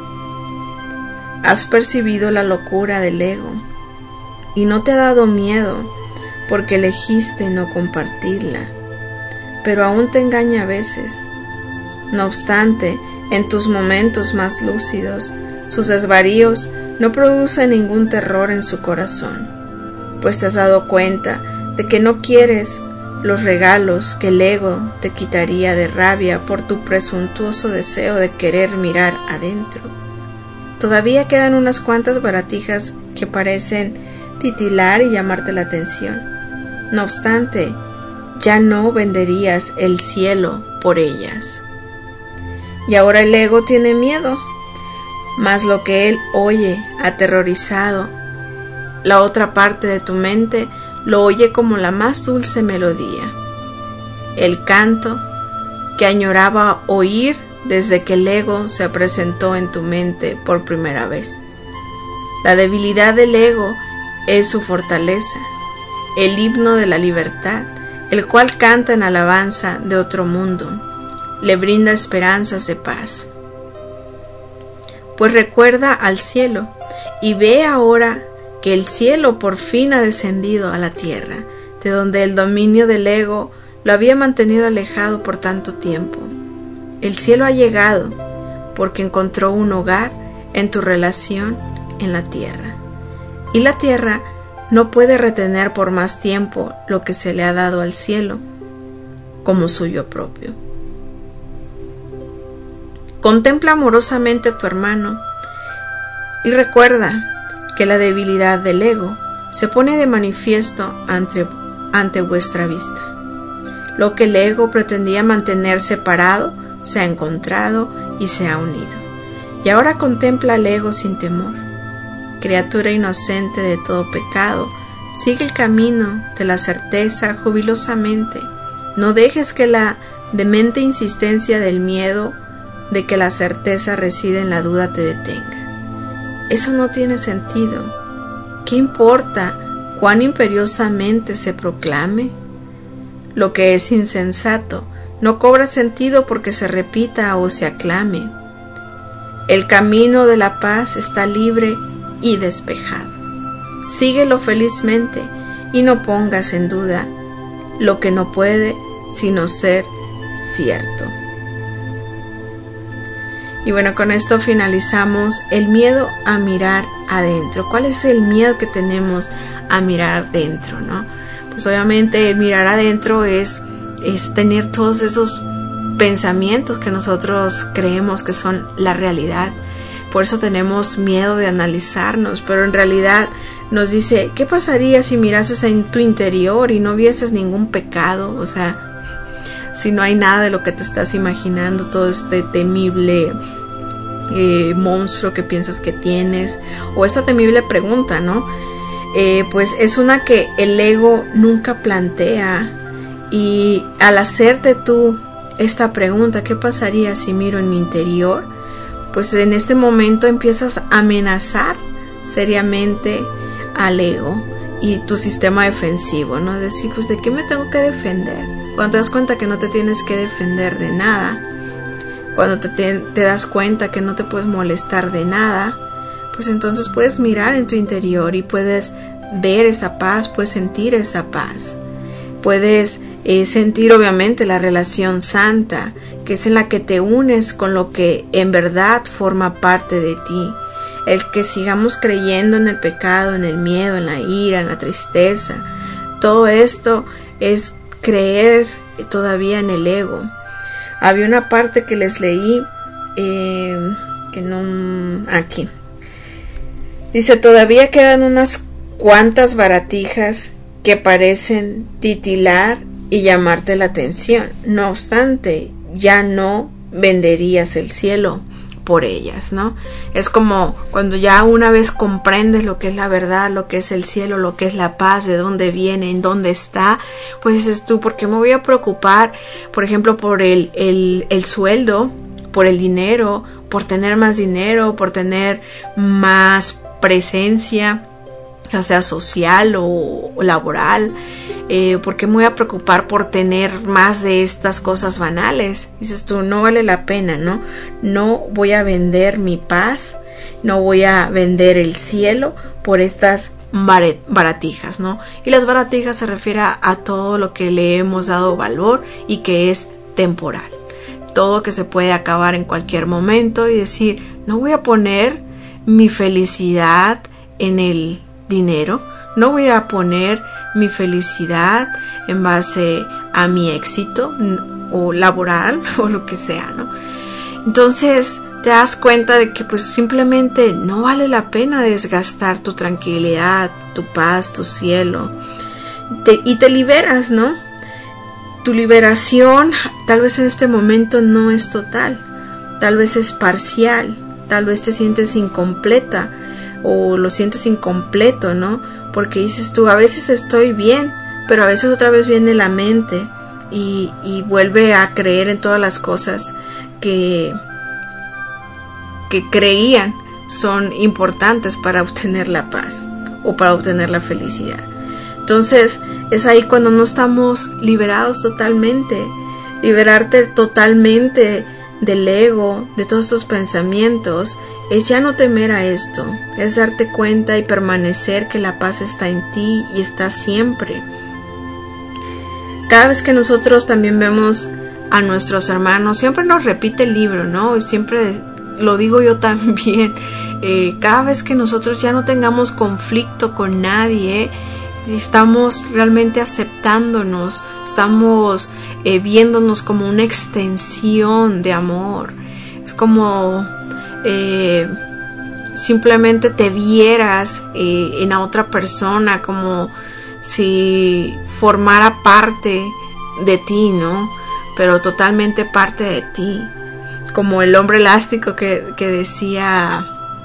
E: Has percibido la locura del ego y no te ha dado miedo porque elegiste no compartirla, pero aún te engaña a veces. No obstante, en tus momentos más lúcidos, sus desvaríos no producen ningún terror en su corazón, pues te has dado cuenta de que no quieres los regalos que el ego te quitaría de rabia por tu presuntuoso deseo de querer mirar adentro. Todavía quedan unas cuantas baratijas que parecen titilar y llamarte la atención. No obstante, ya no venderías el cielo por ellas. Y ahora el ego tiene miedo, mas lo que él oye aterrorizado, la otra parte de tu mente lo oye como la más dulce melodía, el canto que añoraba oír desde que el ego se presentó en tu mente por primera vez. La debilidad del ego es su fortaleza, el himno de la libertad, el cual canta en alabanza de otro mundo, le brinda esperanzas de paz. Pues recuerda al cielo y ve ahora que el cielo por fin ha descendido a la tierra, de donde el dominio del ego lo había mantenido alejado por tanto tiempo. El cielo ha llegado porque encontró un hogar en tu relación en la tierra. Y la tierra no puede retener por más tiempo lo que se le ha dado al cielo como suyo propio. Contempla amorosamente a tu hermano y recuerda que la debilidad del ego se pone de manifiesto ante vuestra vista. Lo que el ego pretendía mantener separado se ha encontrado y se ha unido. Y ahora contempla al ego sin temor. Criatura inocente de todo pecado, sigue el camino de la certeza jubilosamente. No dejes que la demente insistencia del miedo de que la certeza reside en la duda te detenga. Eso no tiene sentido. ¿Qué importa cuán imperiosamente se proclame? Lo que es insensato no cobra sentido porque se repita o se aclame. El camino de la paz está libre y despejado. Síguelo felizmente y no pongas en duda lo que no puede sino ser cierto. Y bueno, con esto finalizamos el miedo a mirar adentro. ¿Cuál es el miedo que tenemos a mirar adentro, no? Pues obviamente mirar adentro es tener todos esos pensamientos que nosotros creemos que son la realidad. Por eso tenemos miedo de analizarnos, pero en realidad nos dice, ¿qué pasaría si mirases en tu interior y no vieses ningún pecado? O sea, si no hay nada de lo que te estás imaginando, todo este temible monstruo que piensas que tienes, o esta temible pregunta, ¿no? Pues es una que el ego nunca plantea, y al hacerte tú esta pregunta, ¿qué pasaría si miro en mi interior? Pues en este momento empiezas a amenazar seriamente al ego y tu sistema defensivo, ¿no? Decir, pues ¿de qué me tengo que defender? Cuando te das cuenta que no te tienes que defender de nada, cuando te das cuenta que no te puedes molestar de nada, pues entonces puedes mirar en tu interior y puedes ver esa paz, puedes sentir esa paz, puedes sentir obviamente la relación santa, que es en la que te unes con lo que en verdad forma parte de ti. El que sigamos creyendo en el pecado, en el miedo, en la ira, en la tristeza, todo esto es creer todavía en el ego. Había una parte que les leí que no, aquí dice: todavía quedan unas cuantas baratijas que parecen titilar y llamarte la atención. No obstante, ya no venderías el cielo por ellas, ¿no? Es como cuando ya una vez comprendes lo que es la verdad, lo que es el cielo, lo que es la paz, de dónde viene, en dónde está, pues dices tú, ¿por qué me voy a preocupar, por ejemplo, por el sueldo, por el dinero, por tener más dinero, por tener más presencia, ya sea social o laboral? ¿Por qué me voy a preocupar por tener más de estas cosas banales? Dices tú, no vale la pena, ¿no? No voy a vender mi paz, no voy a vender el cielo por estas baratijas, ¿no? Y las baratijas se refiere a todo lo que le hemos dado valor y que es temporal. Todo que se puede acabar en cualquier momento y decir, no voy a poner mi felicidad en el dinero, no voy a poner mi felicidad en base a mi éxito o laboral o lo que sea, ¿no? Entonces te das cuenta de que pues simplemente no vale la pena desgastar tu tranquilidad, tu paz, tu cielo, y te liberas, ¿no? Tu liberación tal vez en este momento no es total, tal vez es parcial, tal vez te sientes incompleta o lo sientes incompleto, ¿no? Porque dices tú, a veces estoy bien, pero a veces otra vez viene la mente y vuelve a creer en todas las cosas que creían son importantes para obtener la paz o para obtener la felicidad. Entonces es ahí cuando no estamos liberados totalmente. Liberarte totalmente del ego, de todos estos pensamientos, es ya no temer a esto, es darte cuenta y permanecer que la paz está en ti y está siempre. Cada vez que nosotros también vemos a nuestros hermanos, siempre nos repite el libro, ¿no? Y siempre lo digo yo también, cada vez que nosotros ya no tengamos conflicto con nadie, estamos realmente aceptándonos, estamos viéndonos como una extensión de amor. Es como simplemente te vieras en la otra persona como si formara parte de ti, ¿no? Pero totalmente parte de ti, como el hombre elástico que decía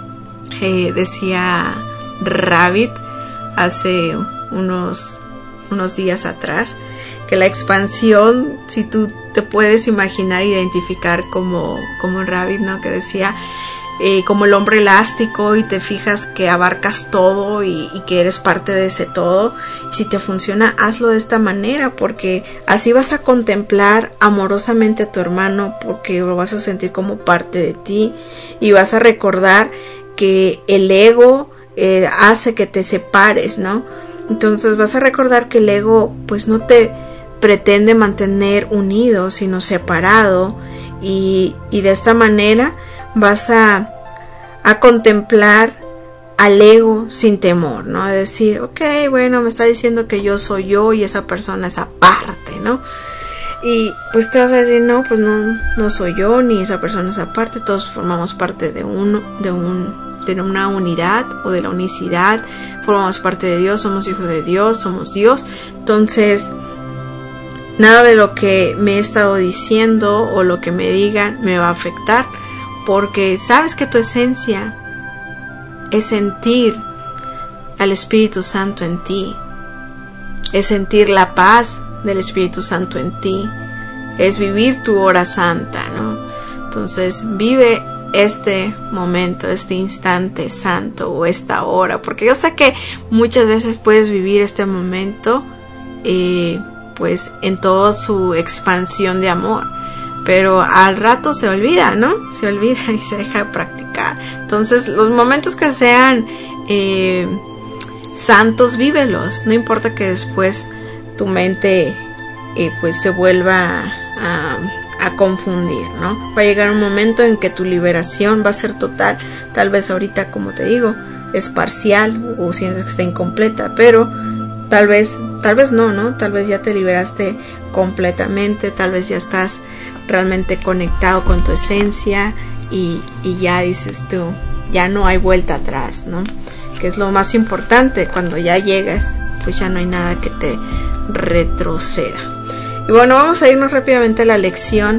E: Rabbit hace unos días atrás, que la expansión, si tú te puedes imaginar, identificar como Rabbit, ¿no? Que decía como el hombre elástico, y te fijas que abarcas todo y que eres parte de ese todo. Y si te funciona, hazlo de esta manera, porque así vas a contemplar amorosamente a tu hermano, porque lo vas a sentir como parte de ti, y vas a recordar que el ego hace que te separes, ¿no? Entonces vas a recordar que el ego pues no te pretende mantener unido, sino separado, y de esta manera vas a contemplar al ego sin temor, ¿no? A decir, ok, bueno, me está diciendo que yo soy yo y esa persona es aparte, ¿no? Y pues te vas a decir, no, pues no soy yo ni esa persona es aparte, todos formamos parte de una unidad o de la unicidad, formamos parte de Dios, somos hijos de Dios, somos Dios. Entonces nada de lo que me he estado diciendo o lo que me digan me va a afectar, porque sabes que tu esencia es sentir al Espíritu Santo en ti, es sentir la paz del Espíritu Santo en ti, es vivir tu hora santa, ¿no? Entonces vive este momento, este instante santo o esta hora, porque yo sé que muchas veces puedes vivir este momento pues en toda su expansión de amor, pero al rato se olvida, ¿no? Se olvida y se deja de practicar. Entonces los momentos que sean santos, vívelos, no importa que después tu mente pues se vuelva a confundir, ¿no? Va a llegar un momento en que tu liberación va a ser total. Tal vez ahorita, como te digo, es parcial o sientes que está incompleta, pero tal vez tal vez no, tal vez ya te liberaste completamente, tal vez ya estás realmente conectado con tu esencia y ya dices tú, ya no hay vuelta atrás, ¿no? Que es lo más importante, cuando ya llegas, pues ya no hay nada que te retroceda. Y bueno, vamos a irnos rápidamente a la lección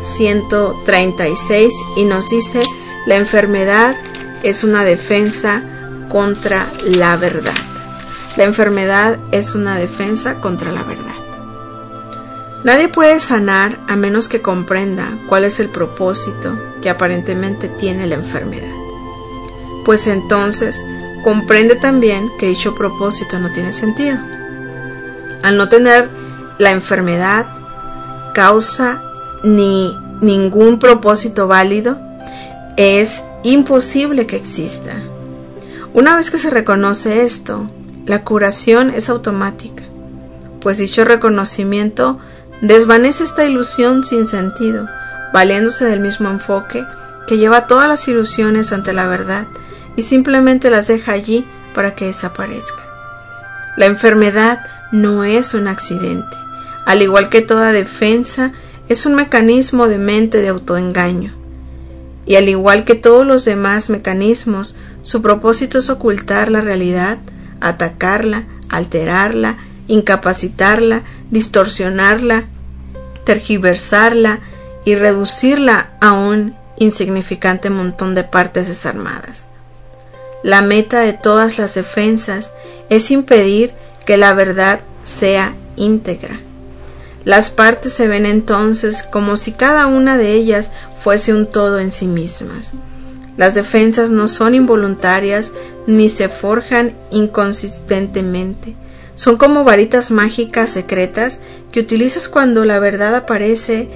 E: 136 y nos dice: la enfermedad es una defensa contra la verdad. La enfermedad es una defensa contra la verdad. Nadie puede sanar a menos que comprenda cuál es el propósito que aparentemente tiene la enfermedad. Pues entonces comprende también que dicho propósito no tiene sentido. Al no tener la enfermedad causa ni ningún propósito válido, es imposible que exista. Una vez que se reconoce esto, la curación es automática, pues dicho reconocimiento desvanece esta ilusión sin sentido, valiéndose del mismo enfoque que lleva todas las ilusiones ante la verdad y simplemente las deja allí para que desaparezcan. La enfermedad no es un accidente, al igual que toda defensa, es un mecanismo de mente de autoengaño. Y al igual que todos los demás mecanismos, su propósito es ocultar la realidad, atacarla, alterarla, incapacitarla, distorsionarla, tergiversarla y reducirla a un insignificante montón de partes desarmadas. La meta de todas las defensas es impedir que la verdad sea íntegra. Las partes se ven entonces como si cada una de ellas fuese un todo en sí mismas. Las defensas no son involuntarias ni se forjan inconsistentemente. Son como varitas mágicas secretas que utilizas cuando la verdad parece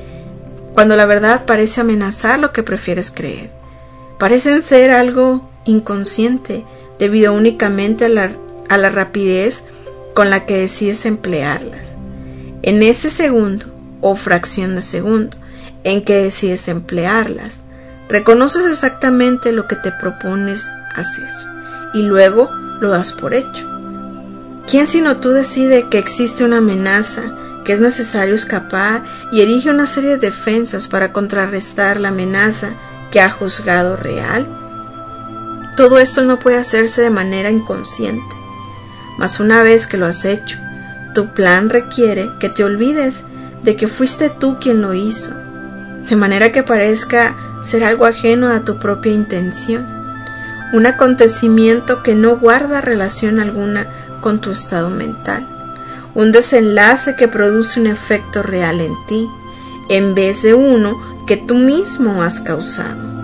E: amenazar lo que prefieres creer. Parecen ser algo inconsciente debido únicamente a la rapidez con la que decides emplearlas. En ese segundo o fracción de segundo en que decides emplearlas, reconoces exactamente lo que te propones hacer y luego lo das por hecho. ¿Quién sino tú decide que existe una amenaza, que es necesario escapar y erige una serie de defensas para contrarrestar la amenaza que ha juzgado real? Todo esto no puede hacerse de manera inconsciente, mas una vez que lo has hecho, tu plan requiere que te olvides de que fuiste tú quien lo hizo, de manera que parezca ser algo ajeno a tu propia intención, un acontecimiento que no guarda relación alguna con tu estado mental, un desenlace que produce un efecto real en ti, en vez de uno que tú mismo has causado.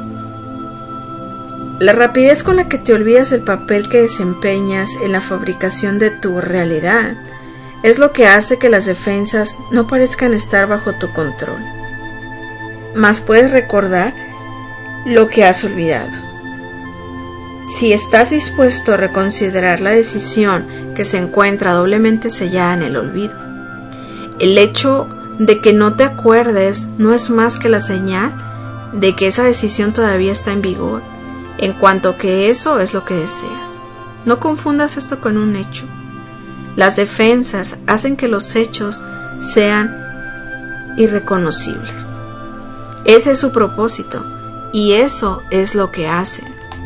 E: La rapidez con la que te olvidas del papel que desempeñas en la fabricación de tu realidad es lo que hace que las defensas no parezcan estar bajo tu control. Mas puedes recordar lo que has olvidado. Si estás dispuesto a reconsiderar la decisión que se encuentra doblemente sellada en el olvido, el hecho de que no te acuerdes no es más que la señal de que esa decisión todavía está en vigor, en cuanto que eso es lo que deseas. No confundas esto con un hecho. Las defensas hacen que los hechos sean irreconocibles. Ese es su propósito y eso es lo que hacen.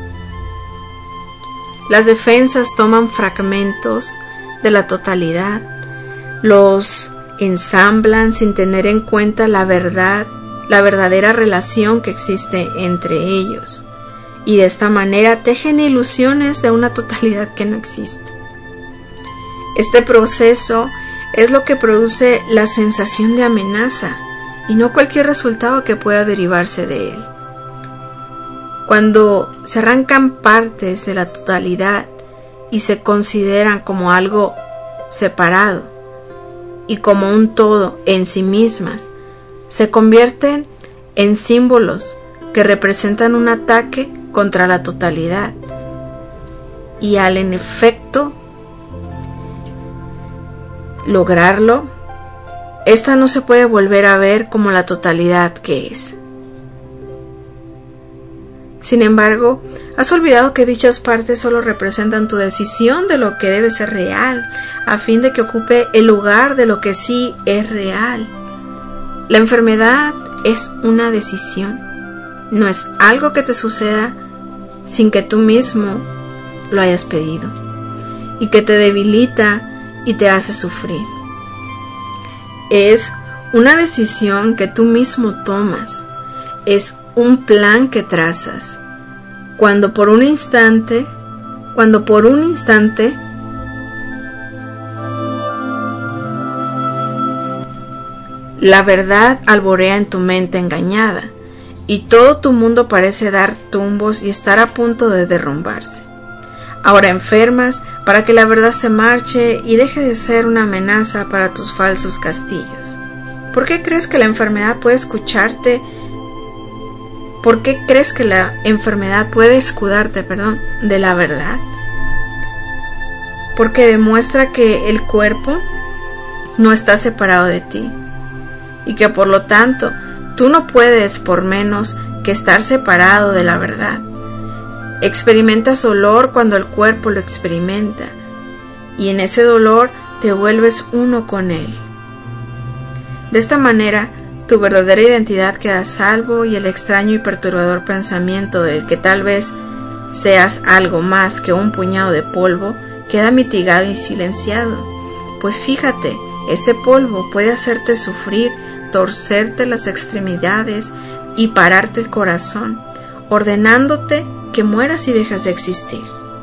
E: Las defensas toman fragmentos de la totalidad, los ensamblan sin tener en cuenta la verdadera relación que existe entre ellos, y de esta manera tejen ilusiones de una totalidad que no existe. Este proceso es lo que produce la sensación de amenaza y no cualquier resultado que pueda derivarse de él. Cuando se arrancan partes de la totalidad y se consideran como algo separado y como un todo en sí mismas, se convierten en símbolos que representan un ataque contra la totalidad y al en efecto lograrlo, esta no se puede volver a ver como la totalidad que es. Sin embargo, has olvidado que dichas partes solo representan tu decisión de lo que debe ser real, a fin de que ocupe el lugar de lo que sí es real. La enfermedad es una decisión, no es algo que te suceda sin que tú mismo lo hayas pedido, y que te debilita y te hace sufrir. Es una decisión que tú mismo tomas, es un plan que trazas. Cuando por un instante la verdad alborea en tu mente engañada y todo tu mundo parece dar tumbos y estar a punto de derrumbarse. Ahora enfermas para que la verdad se marche y deje de ser una amenaza para tus falsos castillos. ¿Por qué crees que la enfermedad puede escucharte? ¿Por qué crees que la enfermedad puede escudarte, de la verdad? Porque demuestra que el cuerpo no está separado de ti y que por lo tanto tú no puedes por menos que estar separado de la verdad. Experimentas dolor cuando el cuerpo lo experimenta y en ese dolor te vuelves uno con él. De esta manera, tu verdadera identidad queda a salvo y el extraño y perturbador pensamiento del que tal vez seas algo más que un puñado de polvo queda mitigado y silenciado. Pues fíjate, ese polvo puede hacerte sufrir, torcerte las extremidades y pararte el corazón, ordenándote que mueras y dejes de existir.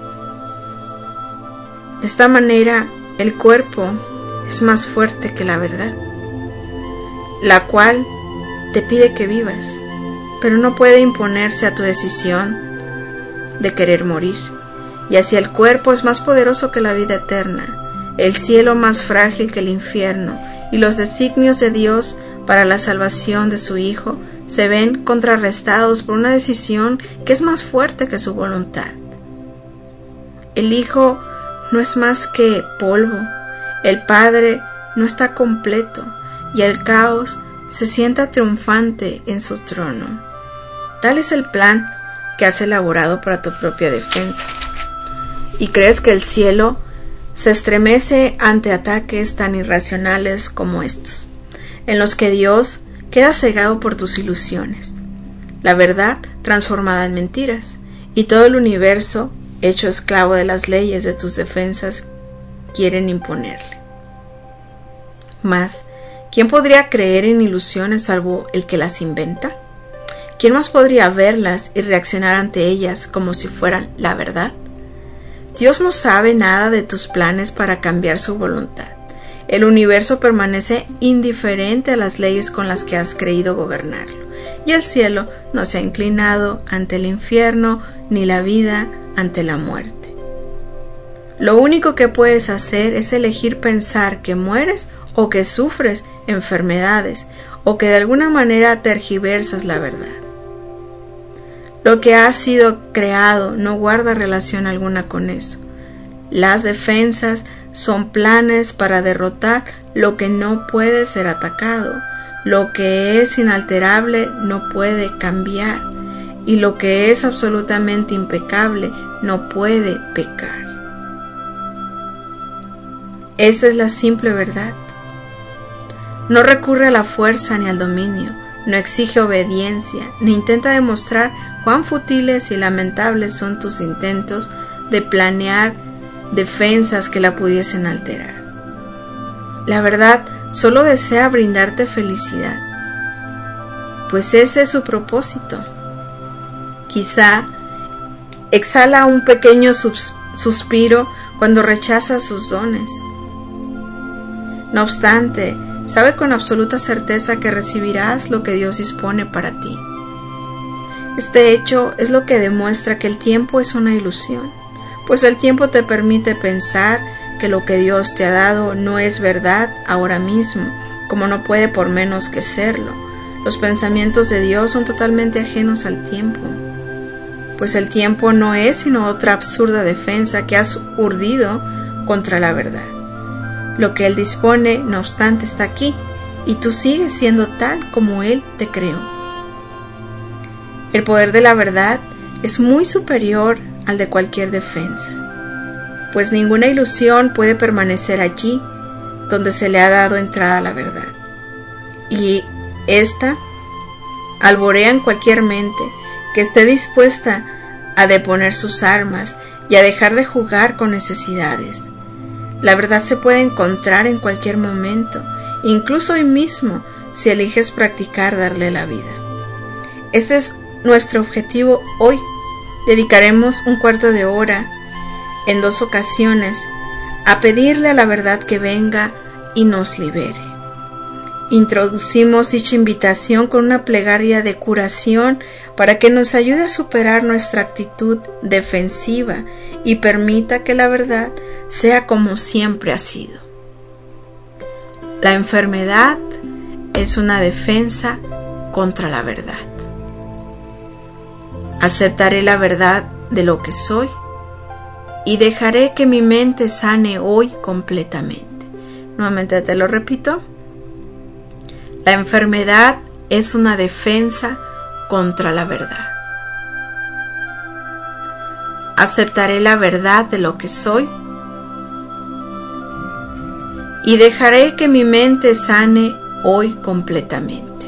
E: De esta manera, el cuerpo es más fuerte que la verdad, la cual te pide que vivas, pero no puede imponerse a tu decisión de querer morir. Y así el cuerpo es más poderoso que la vida eterna, el cielo más frágil que el infierno, y los designios de Dios para la salvación de su Hijo se ven contrarrestados por una decisión que es más fuerte que su voluntad. El Hijo no es más que polvo, el Padre no está completo, y el caos se sienta triunfante en su trono. Tal es el plan que has elaborado para tu propia defensa. ¿Y crees que el cielo se estremece ante ataques tan irracionales como estos, en los que Dios queda cegado por tus ilusiones, la verdad transformada en mentiras, y todo el universo, hecho esclavo de las leyes de tus defensas, quieren imponerle? Mas, ¿quién podría creer en ilusiones salvo el que las inventa? ¿Quién más podría verlas y reaccionar ante ellas como si fueran la verdad? Dios no sabe nada de tus planes para cambiar su voluntad. El universo permanece indiferente a las leyes con las que has creído gobernarlo, y el cielo no se ha inclinado ante el infierno, ni la vida ante la muerte. Lo único que puedes hacer es elegir pensar que mueres o que sufres enfermedades, o que de alguna manera tergiversas la verdad. Lo que ha sido creado no guarda relación alguna con eso. Las defensas son planes para derrotar lo que no puede ser atacado, lo que es inalterable no puede cambiar, y lo que es absolutamente impecable no puede pecar. Esta es la simple verdad. No recurre a la fuerza ni al dominio, no exige obediencia, ni intenta demostrar cuán fútiles y lamentables son tus intentos de planear defensas que la pudiesen alterar. La verdad solo desea brindarte felicidad, pues ese es su propósito. Quizá exhala un pequeño suspiro cuando rechazas sus dones. No obstante, sabe con absoluta certeza que recibirás lo que Dios dispone para ti. Este hecho es lo que demuestra que el tiempo es una ilusión, pues el tiempo te permite pensar que lo que Dios te ha dado no es verdad ahora mismo, como no puede por menos que serlo. Los pensamientos de Dios son totalmente ajenos al tiempo, pues el tiempo no es sino otra absurda defensa que has urdido contra la verdad. Lo que Él dispone, no obstante, está aquí, y tú sigues siendo tal como Él te creó. El poder de la verdad es muy superior al de cualquier defensa, pues ninguna ilusión puede permanecer allí donde se le ha dado entrada a la verdad, y ésta alborea en cualquier mente que esté dispuesta a deponer sus armas y a dejar de jugar con necesidades. La verdad se puede encontrar en cualquier momento, incluso hoy mismo, si eliges practicar darle la vida. Este es nuestro objetivo hoy. Dedicaremos un cuarto de hora en 2 ocasiones a pedirle a la verdad que venga y nos libere. Introducimos dicha invitación con una plegaria de curación para que nos ayude a superar nuestra actitud defensiva y permita que la verdad sea como siempre ha sido. La enfermedad es una defensa contra la verdad. Aceptaré la verdad de lo que soy y dejaré que mi mente sane hoy completamente. Nuevamente te lo repito. La enfermedad es una defensa contra la verdad. Aceptaré la verdad de lo que soy y dejaré que mi mente sane hoy completamente.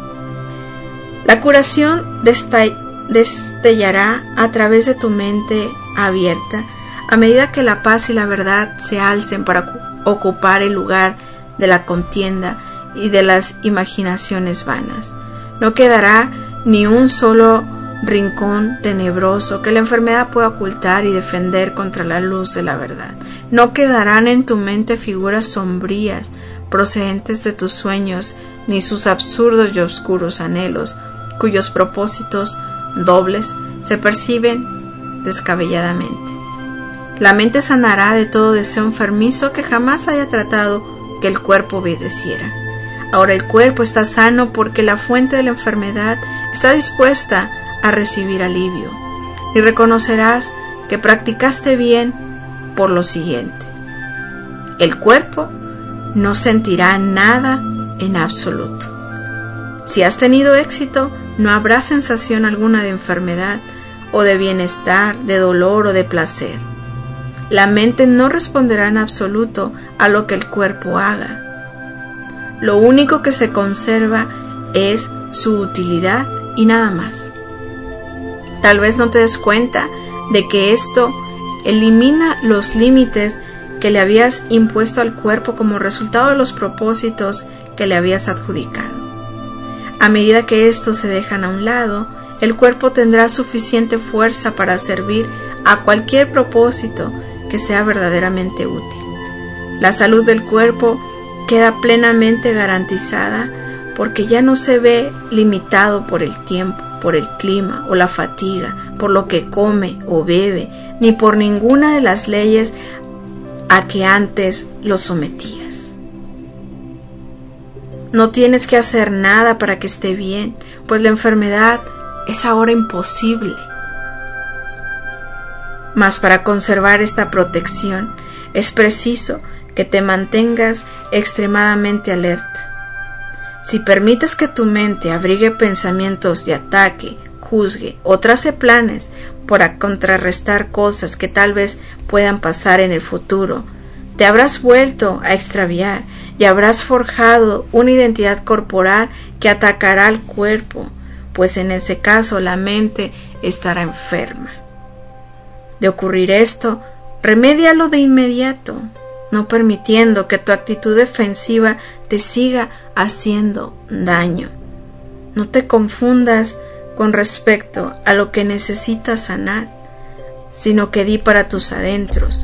E: La curación destellará a través de tu mente abierta a medida que la paz y la verdad se alcen para ocupar el lugar de la contienda y de las imaginaciones vanas. No quedará ni un solo rincón tenebroso que la enfermedad pueda ocultar y defender contra la luz de la verdad. No quedarán en tu mente figuras sombrías procedentes de tus sueños, ni sus absurdos y oscuros anhelos, cuyos propósitos dobles se perciben descabelladamente. La mente sanará de todo deseo enfermizo que jamás haya tratado que el cuerpo obedeciera. Ahora el cuerpo está sano porque la fuente de la enfermedad está dispuesta a recibir alivio, y reconocerás que practicaste bien por lo siguiente: el cuerpo no sentirá nada en absoluto. Si has tenido éxito, no habrá sensación alguna de enfermedad o de bienestar, de dolor o de placer. La mente no responderá en absoluto a lo que el cuerpo haga. Lo único que se conserva es su utilidad y nada más. Tal vez no te des cuenta de que esto elimina los límites que le habías impuesto al cuerpo como resultado de los propósitos que le habías adjudicado. A medida que estos se dejan a un lado, el cuerpo tendrá suficiente fuerza para servir a cualquier propósito que sea verdaderamente útil. La salud del cuerpo queda plenamente garantizada porque ya no se ve limitado por el tiempo, por el clima o la fatiga, por lo que come o bebe, ni por ninguna de las leyes a que antes lo sometías. No tienes que hacer nada para que esté bien, pues la enfermedad es ahora imposible. Mas para conservar esta protección es preciso que te mantengas extremadamente alerta. Si permites que tu mente abrigue pensamientos de ataque, juzgue o trace planes para contrarrestar cosas que tal vez puedan pasar en el futuro, te habrás vuelto a extraviar y habrás forjado una identidad corporal que atacará al cuerpo, pues en ese caso la mente estará enferma. De ocurrir esto, remédialo de inmediato, no permitiendo que tu actitud defensiva te siga haciendo daño. No te confundas con respecto a lo que necesitas sanar, sino que di para tus adentros: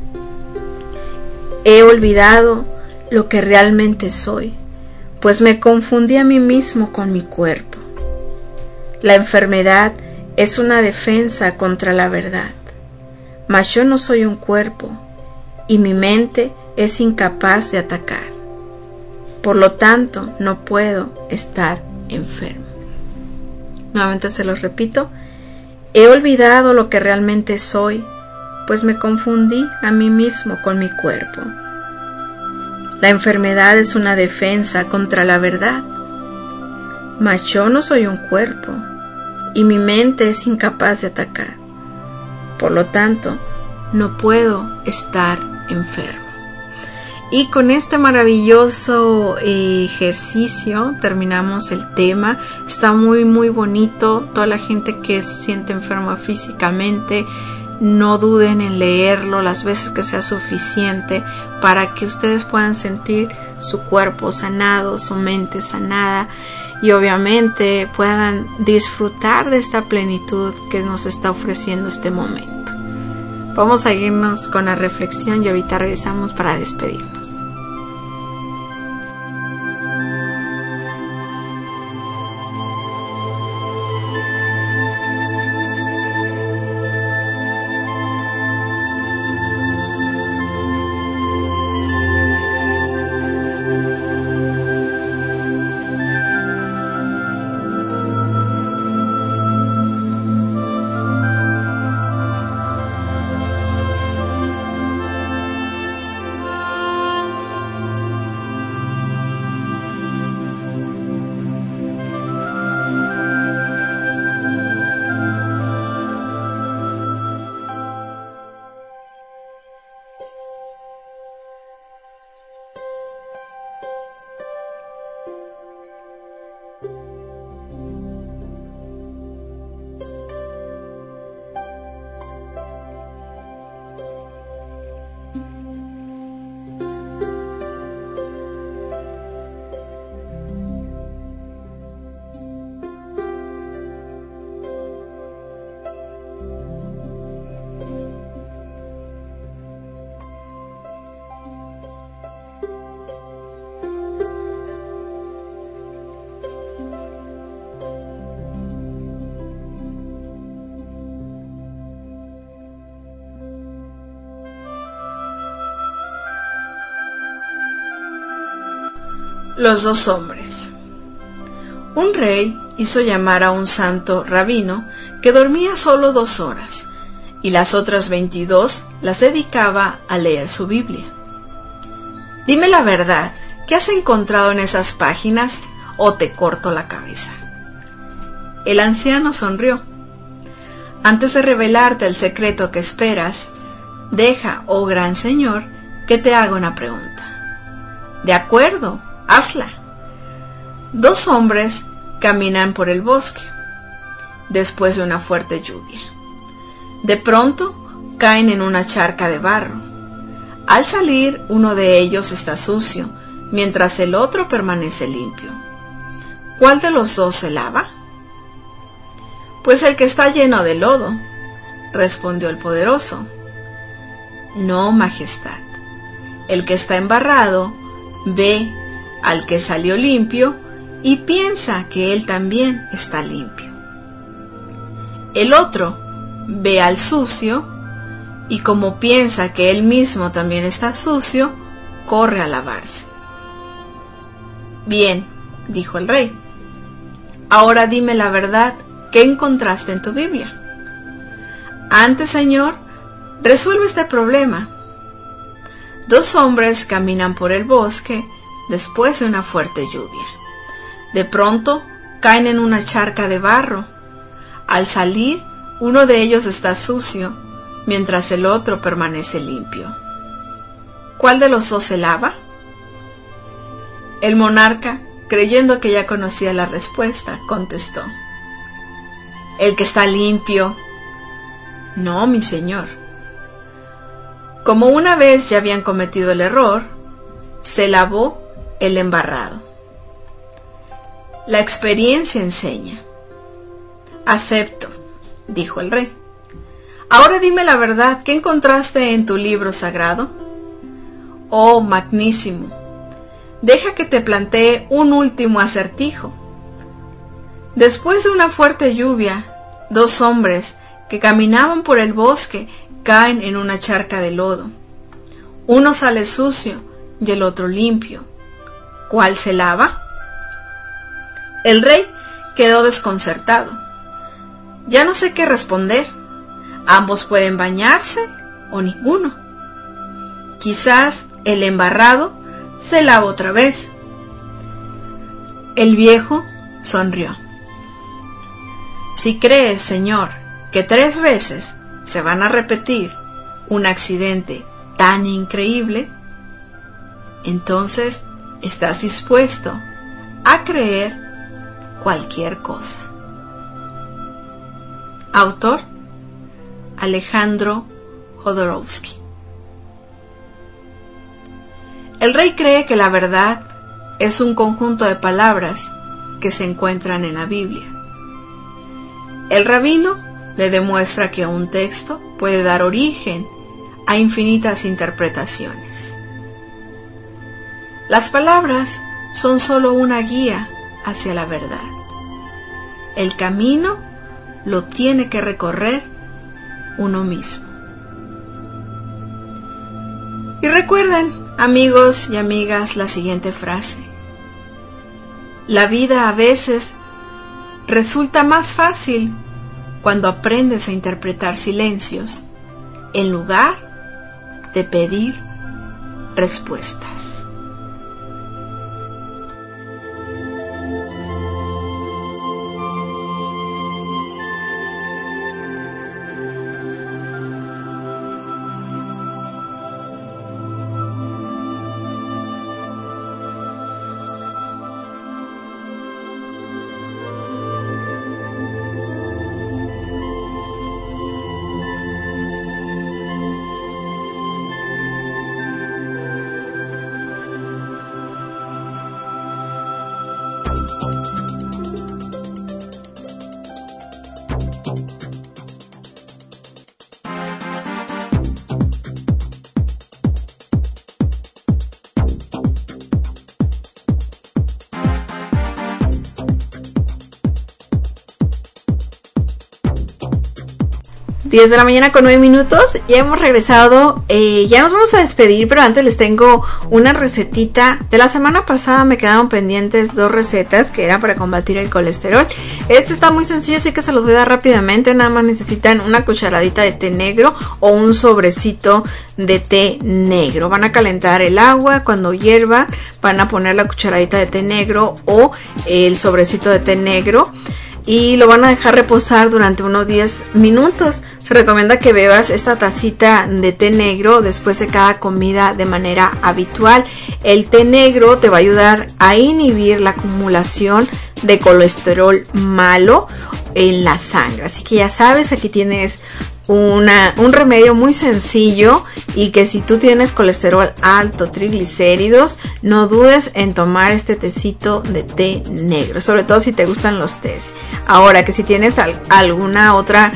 E: he olvidado lo que realmente soy, pues me confundí a mí mismo con mi cuerpo. La enfermedad es una defensa contra la verdad, mas yo no soy un cuerpo, y mi mente es incapaz de atacar. Por lo tanto, no puedo estar enfermo. Nuevamente se los repito: he olvidado lo que realmente soy, pues me confundí a mí mismo con mi cuerpo. La enfermedad es una defensa contra la verdad, mas yo no soy un cuerpo, y mi mente es incapaz de atacar. Por lo tanto, no puedo estar enfermo. Y con este maravilloso ejercicio terminamos el tema. Está muy muy bonito. Toda la gente que se siente enferma físicamente, no duden en leerlo las veces que sea suficiente para que ustedes puedan sentir su cuerpo sanado, su mente sanada y obviamente puedan disfrutar de esta plenitud que nos está ofreciendo este momento. Vamos a irnos con la reflexión y ahorita regresamos para despedirnos. Los dos hombres. Un rey hizo llamar a un santo rabino que dormía solo 2 horas y las otras 22 las dedicaba a leer su Biblia. Dime la verdad, ¿qué has encontrado en esas páginas o te corto la cabeza? El anciano sonrió. Antes de revelarte el secreto que esperas, deja, oh gran señor, que te haga una pregunta. De acuerdo, hazla. 2 hombres caminan por el bosque después de una fuerte lluvia. De pronto caen en una charca de barro. Al salir, uno de ellos está sucio, mientras el otro permanece limpio. ¿Cuál de los dos se lava? Pues el que está lleno de lodo, respondió el poderoso. No, majestad. El que está embarrado ve al que salió limpio y piensa que él también está limpio. El otro ve al sucio y como piensa que él mismo también está sucio, corre a lavarse. Bien, dijo el rey. Ahora dime la verdad, ¿qué encontraste en tu Biblia? Antes, señor, resuelve este problema. 2 hombres caminan por el bosque después de una fuerte lluvia. De pronto caen en una charca de barro. Al salir, uno de ellos está sucio, mientras el otro permanece limpio. ¿Cuál de los dos se lava? El monarca, creyendo que ya conocía la respuesta, contestó. El que está limpio. No, mi señor. Como una vez ya habían cometido el error, se lavó el embarrado. La experiencia enseña. Acepto, dijo el rey. Ahora dime la verdad, ¿qué encontraste en tu libro sagrado? Oh, magnísimo. Deja que te plantee un último acertijo. Después de una fuerte lluvia, 2 hombres que caminaban por el bosque caen en una charca de lodo. Uno sale sucio y el otro limpio. ¿Cuál se lava? El rey quedó desconcertado. Ya no sé qué responder. Ambos pueden bañarse o ninguno. Quizás el embarrado se lava otra vez. El viejo sonrió. Si crees, Señor, que 3 veces se van a repetir un accidente tan increíble, entonces estás dispuesto a creer cualquier cosa. Autor: Alejandro Jodorowsky. El rey cree que la verdad es un conjunto de palabras que se encuentran en la Biblia. El rabino le demuestra que un texto puede dar origen a infinitas interpretaciones. Las palabras son solo una guía hacia la verdad. El camino lo tiene que recorrer uno mismo. Y recuerden, amigos y amigas, la siguiente frase: la vida a veces resulta más fácil cuando aprendes a interpretar silencios en lugar de pedir respuestas.
C: Diez de la mañana con 9 minutos, ya hemos regresado, ya nos vamos a despedir, pero antes les tengo una recetita. De la semana pasada me quedaron pendientes 2 recetas que eran para combatir el colesterol. Este está muy sencillo, así que se los voy a dar rápidamente. Nada más necesitan una cucharadita de té negro o un sobrecito de té negro. Van a calentar el agua, cuando hierva van a poner la cucharadita de té negro o el sobrecito de té negro y lo van a dejar reposar durante unos 10 minutos. Se recomienda que bebas esta tacita de té negro después de cada comida de manera habitual. El té negro te va a ayudar a inhibir la acumulación de colesterol malo en la sangre. Así que ya sabes, aquí tienes un remedio muy sencillo y que si tú tienes colesterol alto, triglicéridos, no dudes en tomar este tecito de té negro, sobre todo si te gustan los tés. Ahora que si tienes alguna otra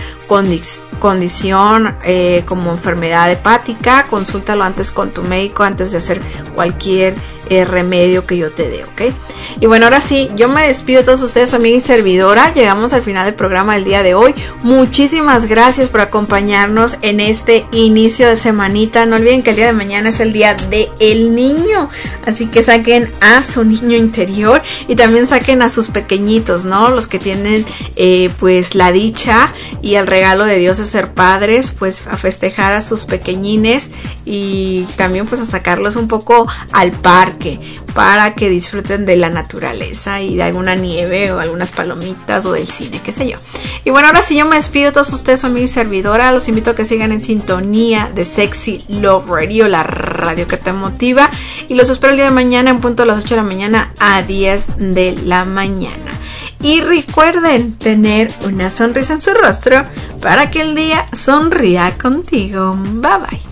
C: condición como enfermedad hepática, consúltalo antes con tu médico antes de hacer cualquier remedio que yo te dé, ¿ok? Y bueno, ahora sí, yo me despido de todos ustedes, su amiga y servidora. Llegamos al final del programa del día de hoy. Muchísimas gracias por acompañarnos en este inicio de semanita. No olviden que el día de mañana es el día del niño, así que saquen a su niño interior y también saquen a sus pequeñitos, ¿no? Los que tienen pues la dicha y el regalo de Dios de ser padres, pues a festejar a sus pequeñines y también pues a sacarlos un poco al parque para que disfruten de la naturaleza y de alguna nieve o algunas palomitas o del cine, qué sé yo. Y bueno, ahora sí yo me despido de todos ustedes, su amiga y servidora. Los invito a que sigan en sintonía de Sexy Love Radio, la radio que te motiva, y los espero el día de mañana en punto a las 8 de la mañana a 10 de la mañana. Y recuerden tener una sonrisa en su rostro para que el día sonría contigo. Bye bye.